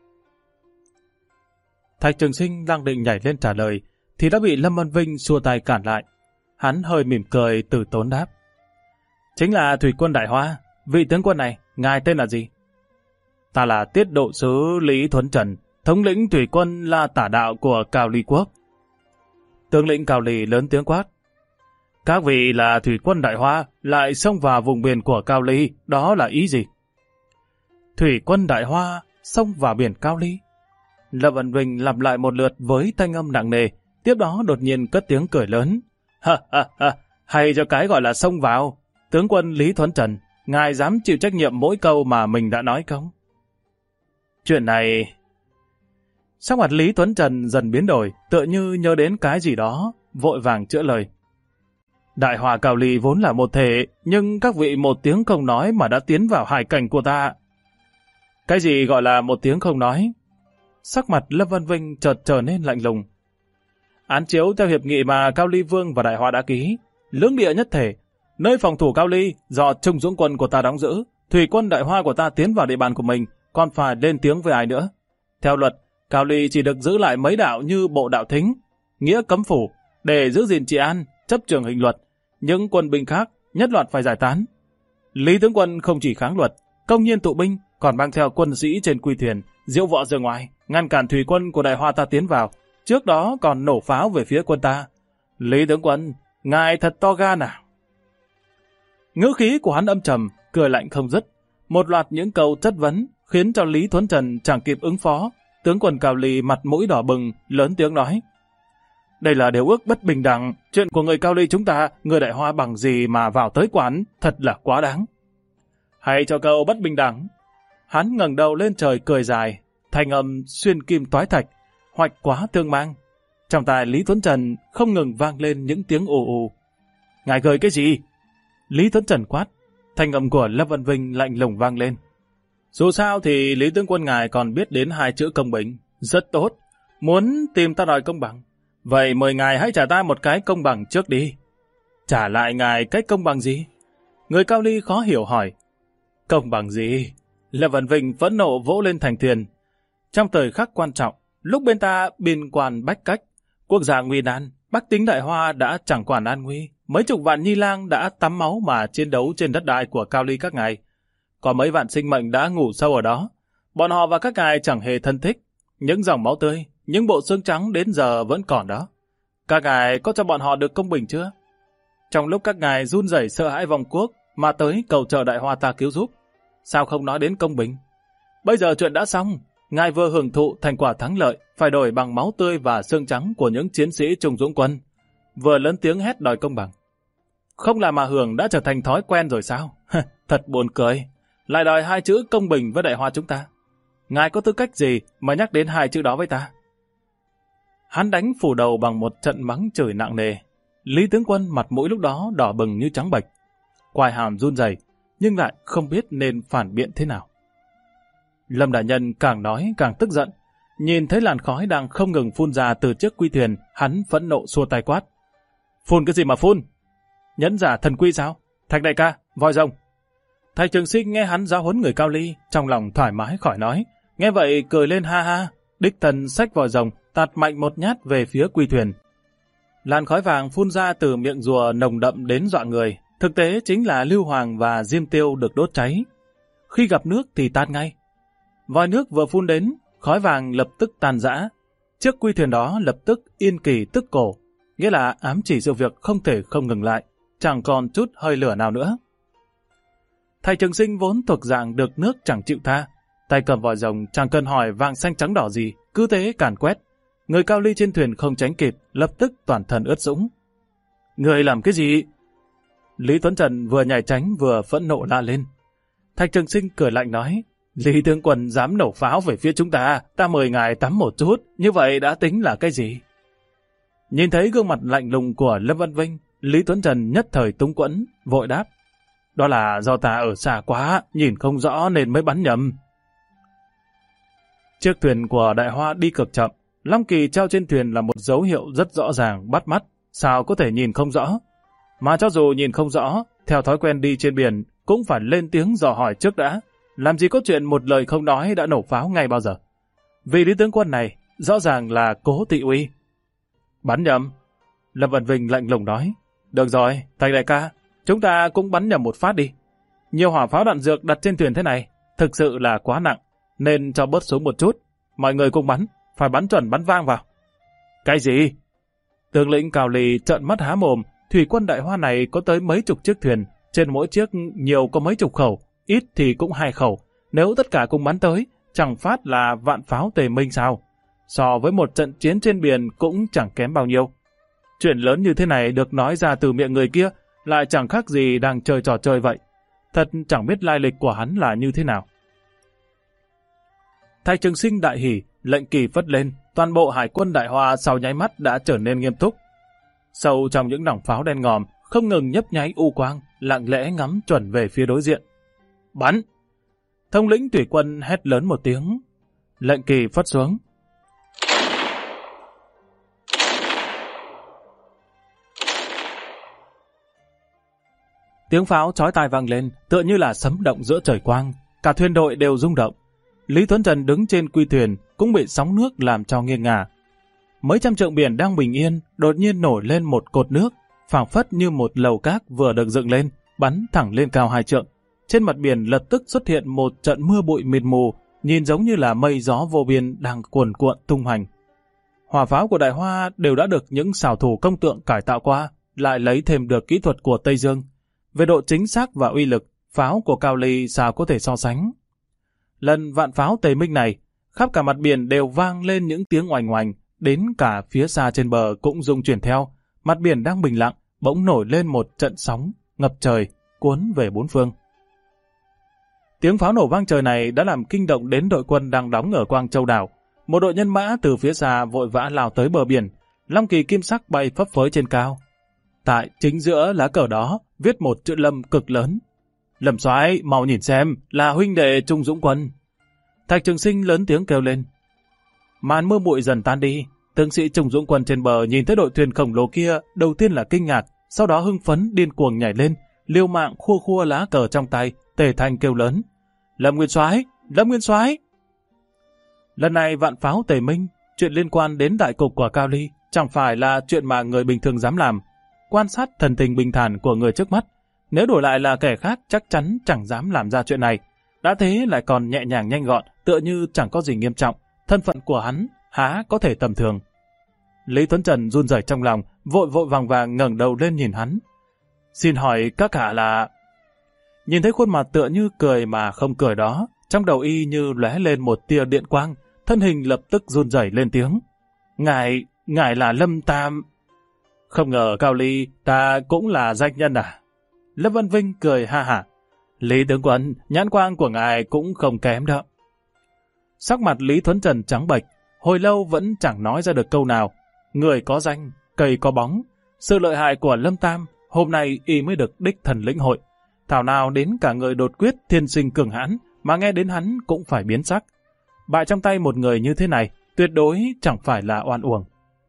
Thạch Trường Sinh đang định nhảy lên trả lời, thì đã bị Lâm Văn Vinh xua tay cản lại. Hắn hơi mỉm cười từ tốn đáp. Chính là thủy quân Đại Hoa. Vị tướng quân này, ngài tên là gì? Ta là Tiết Độ sứ Lý Thuấn Trần, thống lĩnh thủy quân La Tả Đạo của Cao Ly Quốc. Tướng lĩnh Cao Ly lớn tiếng quát. Các vị là thủy quân Đại Hoa, lại xông vào vùng biển của Cao Ly, đó là ý gì? Thủy quân Đại Hoa xông vào biển Cao Ly. Lâm Văn Vinh lặp lại một lượt với thanh âm nặng nề, tiếp đó đột nhiên cất tiếng cười lớn. Ha ha ha, hay cho cái gọi là xông vào. Tướng quân Lý Thuấn Trần, ngài dám chịu trách nhiệm mỗi câu mà mình đã nói không? Chuyện này... Sắc mặt Lý Tuấn Trần dần biến đổi, tựa như nhớ đến cái gì đó, vội vàng chữa lời. Đại Hòa Cào Ly vốn là một thể, nhưng các vị một tiếng không nói mà đã tiến vào hải cảnh của ta. Cái gì gọi là một tiếng không nói? Sắc mặt Lâm Văn Vinh chợt trở nên lạnh lùng. Án chiếu theo hiệp nghị mà Cao Ly Vương và Đại Hòa đã ký, lưỡng địa nhất thể, nơi phòng thủ Cao Ly do Trung Dũng quân của ta đóng giữ, thủy quân Đại Hoa của ta tiến vào địa bàn của mình, còn phải lên tiếng với ai nữa? Theo luật, Cao Ly chỉ được giữ lại mấy đạo như bộ đạo thính, nghĩa cấm phủ, để giữ gìn trị an, chấp trường hình luật. Những quân binh khác nhất loạt phải giải tán. Lý tướng quân không chỉ kháng luật, công nhiên tụ binh, còn mang theo quân sĩ trên quy thuyền, diễu võ ra ngoài, ngăn cản thủy quân của Đại Hoa ta tiến vào. Trước đó còn nổ pháo về phía quân ta. Lý tướng quân, ngài thật to gan à? Ngữ khí của hắn âm trầm, cười lạnh không dứt. Một loạt những câu chất vấn khiến cho Lý Thuấn Trần chẳng kịp ứng phó. Tướng quân Cào Ly mặt mũi đỏ bừng, lớn tiếng nói. Đây là điều ước bất bình đẳng, chuyện của người Cao Ly chúng ta, người Đại Hoa bằng gì mà vào tới quán, thật là quá đáng. Hay cho câu bất bình đẳng. Hắn ngẩng đầu lên trời cười dài, thanh âm xuyên kim toái thạch, hoạch quá tương mang. Trong tai Lý Tuấn Trần không ngừng vang lên những tiếng ù ù. Ngài cười cái gì? Lý Tuấn Trần quát, thanh âm của Lâm Văn Vinh lạnh lùng vang lên. Dù sao thì Lý tướng quân ngài còn biết đến hai chữ công bình. Rất tốt, muốn tìm ta đòi công bằng. Vậy mời ngài hãy trả ta một cái công bằng trước đi. Trả lại ngài cái công bằng gì? Người Cao Ly khó hiểu hỏi. Công bằng gì? Lâm Văn Vinh phẫn nộ vỗ lên thành thuyền. Trong thời khắc quan trọng, lúc bên ta biên quan bách cách, quốc gia nguy nan, Bách tính Đại Hoa đã chẳng quản an nguy. Mấy chục vạn nhi lang đã tắm máu mà chiến đấu trên đất đai của Cao Ly các ngài. Có mấy vạn sinh mệnh đã ngủ sâu ở đó. Bọn họ và các ngài chẳng hề thân thích. Những dòng máu tươi, những bộ xương trắng đến giờ vẫn còn đó. Các ngài có cho bọn họ được công bình chưa? Trong lúc các ngài run rẩy sợ hãi vòng quốc mà tới cầu trợ Đại Hoa ta cứu giúp, sao không nói đến công bình? Bây giờ chuyện đã xong, ngài vừa hưởng thụ thành quả thắng lợi phải đổi bằng máu tươi và xương trắng của những chiến sĩ Trung Dũng quân, vừa lớn tiếng hét đòi công bằng. Không làm mà hưởng đã trở thành thói quen rồi sao? Thật buồn cười, lại đòi hai chữ công bình với Đại Hoa chúng ta. Ngài có tư cách gì mà nhắc đến hai chữ đó với ta? Hắn đánh phủ đầu bằng một trận mắng chửi nặng nề. Lý tướng quân mặt mũi lúc đó đỏ bừng như trắng bệch, quai hàm run rẩy, nhưng lại không biết nên phản biện thế nào. Lâm đại nhân càng nói càng tức giận, nhìn thấy làn khói đang không ngừng phun ra từ chiếc quy thuyền, hắn phẫn nộ xua tay quát. Phun cái gì mà phun? Nhẫn giả thần quy sao? Thạch đại ca, voi rồng. Thạch Trường Sinh nghe hắn giáo huấn người Cao Ly, trong lòng thoải mái khỏi nói, nghe vậy cười lên ha ha, đích thân xách vòi rồng, tạt mạnh một nhát về phía quy thuyền. Làn khói vàng phun ra từ miệng rùa nồng đậm đến dọa người, thực tế chính là lưu hoàng và diêm tiêu được đốt cháy. Khi gặp nước thì tan ngay. Vòi nước vừa phun đến, khói vàng lập tức tan rã. Chiếc quy thuyền đó lập tức yên kỳ tức cổ, nghĩa là ám chỉ sự việc không thể không ngừng lại, chẳng còn chút hơi lửa nào nữa. Thạch Trường Sinh vốn thuộc dạng được nước chẳng chịu tha, tay cầm vòi rồng chẳng cần hỏi vàng xanh trắng đỏ gì, cứ thế càn quét. Người Cao Ly trên thuyền không tránh kịp, lập tức toàn thân ướt sũng. Người làm cái gì? Lý Tuấn Trần vừa nhảy tránh vừa phẫn nộ la lên. Thạch Trường Sinh cười lạnh nói, Lý tướng quân dám nổ pháo về phía chúng ta, ta mời ngài tắm một chút, như vậy đã tính là cái gì? Nhìn thấy gương mặt lạnh lùng của Lâm Văn Vinh, Lý Tuấn Trần nhất thời túng quẫn, vội đáp. Đó là do ta ở xa quá, nhìn không rõ nên mới bắn nhầm. Chiếc thuyền của Đại Hoa đi cực chậm, Long Kỳ treo trên thuyền là một dấu hiệu rất rõ ràng, bắt mắt, sao có thể nhìn không rõ. Mà cho dù nhìn không rõ, theo thói quen đi trên biển, cũng phải lên tiếng dò hỏi trước đã. Làm gì có chuyện một lời không nói đã nổ pháo ngay bao giờ. Vì Lý tướng quân này, rõ ràng là cố thị uy. Bắn nhầm. Lâm Văn Vinh lạnh lùng nói. Được rồi, Thạch đại ca, chúng ta cũng bắn nhầm một phát đi. Nhiều hỏa pháo đạn dược đặt trên thuyền thế này, thực sự là quá nặng, nên cho bớt xuống một chút. Mọi người cùng bắn, phải bắn chuẩn bắn vang vào. Cái gì? Tướng lĩnh Cào Ly trợn mắt há mồm, thủy quân Đại Hoa này có tới mấy chục chiếc thuyền, trên mỗi chiếc nhiều có mấy chục khẩu, ít thì cũng 2 khẩu. Nếu tất cả cùng bắn tới, chẳng phát là vạn pháo tề minh sao? so với một trận chiến trên biển cũng chẳng kém bao nhiêu. Chuyện lớn như thế này được nói ra từ miệng người kia, lại chẳng khác gì đang chơi trò chơi vậy. Thật chẳng biết lai lịch của hắn là như thế nào. Thạch Trường Sinh đại hỉ, lệnh kỳ phất lên, toàn bộ hải quân Đại Hoa sau nháy mắt đã trở nên nghiêm túc. Sâu trong những nòng pháo đen ngòm, không ngừng nhấp nháy u quang, lặng lẽ ngắm chuẩn về phía đối diện. Bắn! Thống lĩnh thủy quân hét lớn một tiếng. Lệnh kỳ phất xuống. Tiếng pháo chói tai vang lên, tựa như là sấm động giữa trời quang. Cả thuyền đội đều rung động. Lý Tuấn Trần đứng trên quy thuyền cũng bị sóng nước làm cho nghiêng ngả. Mấy trăm trượng biển đang bình yên, đột nhiên nổi lên một cột nước, phảng phất như một lầu cát vừa được dựng lên, bắn thẳng lên cao 2 trượng. Trên mặt biển lập tức xuất hiện một trận mưa bụi mịt mù, nhìn giống như là mây gió vô biên đang cuồn cuộn tung hành. Hỏa pháo của Đại Hoa đều đã được những xảo thủ công tượng cải tạo qua, lại lấy thêm được kỹ thuật của Tây Dương. Về độ chính xác và uy lực, pháo của Cao Ly sao có thể so sánh. Lần vạn pháo Tề Minh này, khắp cả mặt biển đều vang lên những tiếng oành oành, đến cả phía xa trên bờ cũng rung chuyển theo. Mặt biển đang bình lặng, bỗng nổi lên một trận sóng, ngập trời, cuốn về bốn phương. Tiếng pháo nổ vang trời này đã làm kinh động đến đội quân đang đóng ở Quang Châu đảo. Một đội nhân mã từ phía xa vội vã lao tới bờ biển, long kỳ kim sắc bay phấp phới trên cao. Tại chính giữa lá cờ đó viết một chữ Lâm cực lớn. Lâm soái, mau nhìn xem, là huynh đệ Trung Dũng Quân. Thạch Trường Sinh lớn tiếng kêu lên. Màn mưa bụi dần tan đi, tướng sĩ Trung Dũng Quân trên bờ nhìn thấy đội thuyền khổng lồ kia, đầu tiên là kinh ngạc, sau đó hưng phấn điên cuồng nhảy lên, liều mạng khua khua lá cờ trong tay, tề thanh kêu lớn. Lâm Nguyên soái, Lâm Nguyên soái. Lần này vạn pháo Tề Minh, chuyện liên quan đến đại cục của Cao Ly, chẳng phải là chuyện mà người bình thường dám làm. Quan sát thần tình bình thản của người trước mắt, nếu đổi lại là kẻ khác chắc chắn chẳng dám làm ra chuyện này. Đã thế lại còn nhẹ nhàng nhanh gọn, tựa như chẳng có gì nghiêm trọng, thân phận của hắn há có thể tầm thường. Lý Tuấn Trần run rẩy trong lòng, vội vội vàng vàng ngẩng đầu lên nhìn hắn. Xin hỏi các hạ là... Nhìn thấy khuôn mặt tựa như cười mà không cười đó, trong đầu y như lóe lên một tia điện quang, thân hình lập tức run rẩy lên tiếng. Ngài là Lâm Tam... Không ngờ Cao Ly ta cũng là danh nhân à? Lâm Văn Vinh cười ha hả. Lý tướng quân, nhãn quang của ngài cũng không kém đó. Sắc mặt Lý Tuấn Trần trắng bệch, hồi lâu vẫn chẳng nói ra được câu nào. Người có danh, cây có bóng. Sự lợi hại của Lâm Tam, hôm nay y mới được đích thần lĩnh hội. Thảo nào đến cả người đột quyết thiên sinh cường hãn, mà nghe đến hắn cũng phải biến sắc. Bại trong tay một người như thế này, tuyệt đối chẳng phải là oan uổng.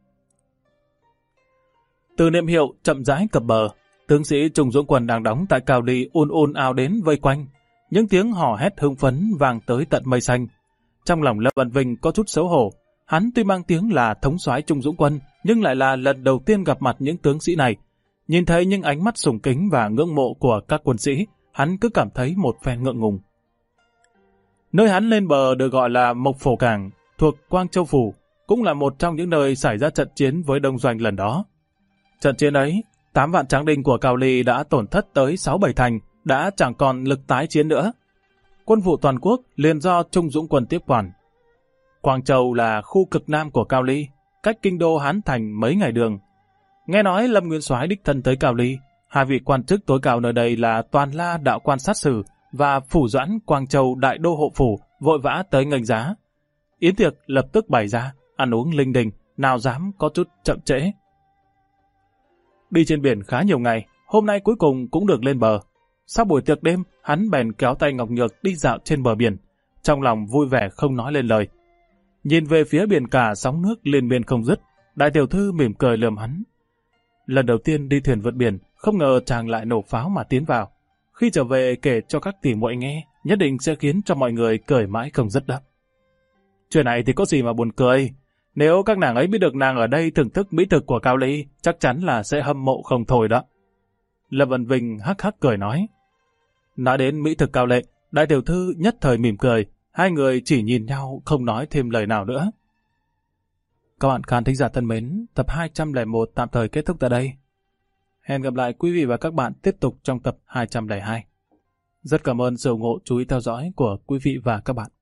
Từ Niệm Hiệu chậm rãi cập bờ, tướng sĩ Trung Dũng Quân đang đóng tại Cao Ly ùn ào đến vây quanh. Những tiếng hò hét hưng phấn vang tới tận mây xanh. Trong lòng Lâm Văn Vinh có chút xấu hổ. Hắn tuy mang tiếng là thống soái Trung Dũng Quân, nhưng lại là lần đầu tiên gặp mặt những tướng sĩ này. Nhìn thấy những ánh mắt sùng kính và ngưỡng mộ của các quân sĩ, hắn cứ cảm thấy một phen ngượng ngùng. Nơi hắn lên bờ được gọi là Mộc Phổ Cảng, thuộc Quang Châu Phủ, cũng là một trong những nơi xảy ra trận chiến với Đông Doanh lần đó. Trận chiến ấy, 8 vạn tráng đinh của Cao Ly đã tổn thất tới 6-7 thành, đã chẳng còn lực tái chiến nữa. Quân vụ toàn quốc liền do Trung Dũng Quân tiếp quản. Quang Châu là khu cực nam của Cao Ly, cách kinh đô Hán Thành mấy ngày đường. Nghe nói Lâm Nguyên soái đích thân tới Cao Ly, hai vị quan chức tối cao nơi đây là Toàn La đạo quan sát sử và Phủ Doãn Quang Châu đại đô hộ phủ vội vã tới nghênh giá. Yến tiệc lập tức bày ra, ăn uống linh đình, nào dám có chút chậm trễ. Đi trên biển khá nhiều ngày, hôm nay cuối cùng cũng được lên bờ. Sau buổi tiệc đêm, hắn bèn kéo tay Ngọc Nhược đi dạo trên bờ biển, trong lòng vui vẻ không nói lên lời. Nhìn về phía biển cả sóng nước liên miên không dứt, đại tiểu thư mỉm cười lườm hắn. Lần đầu tiên đi thuyền vượt biển, không ngờ chàng lại nổ pháo mà tiến vào. Khi trở về kể cho các tỷ muội nghe, nhất định sẽ khiến cho mọi người cười mãi không dứt đó. Chuyện này thì có gì mà buồn cười. Nếu các nàng ấy biết được nàng ở đây thưởng thức mỹ thực của Cao Ly, chắc chắn là sẽ hâm mộ không thôi đó. Lâm Văn Vinh hắc hắc cười nói. Nói đến mỹ thực Cao Lệ, đại tiểu thư nhất thời mỉm cười, hai người chỉ nhìn nhau không nói thêm lời nào nữa. Các bạn khán thính giả thân mến, tập 201 tạm thời kết thúc tại đây. Hẹn gặp lại quý vị và các bạn tiếp tục trong tập 202. Rất cảm ơn sự ủng hộ chú ý theo dõi của quý vị và các bạn.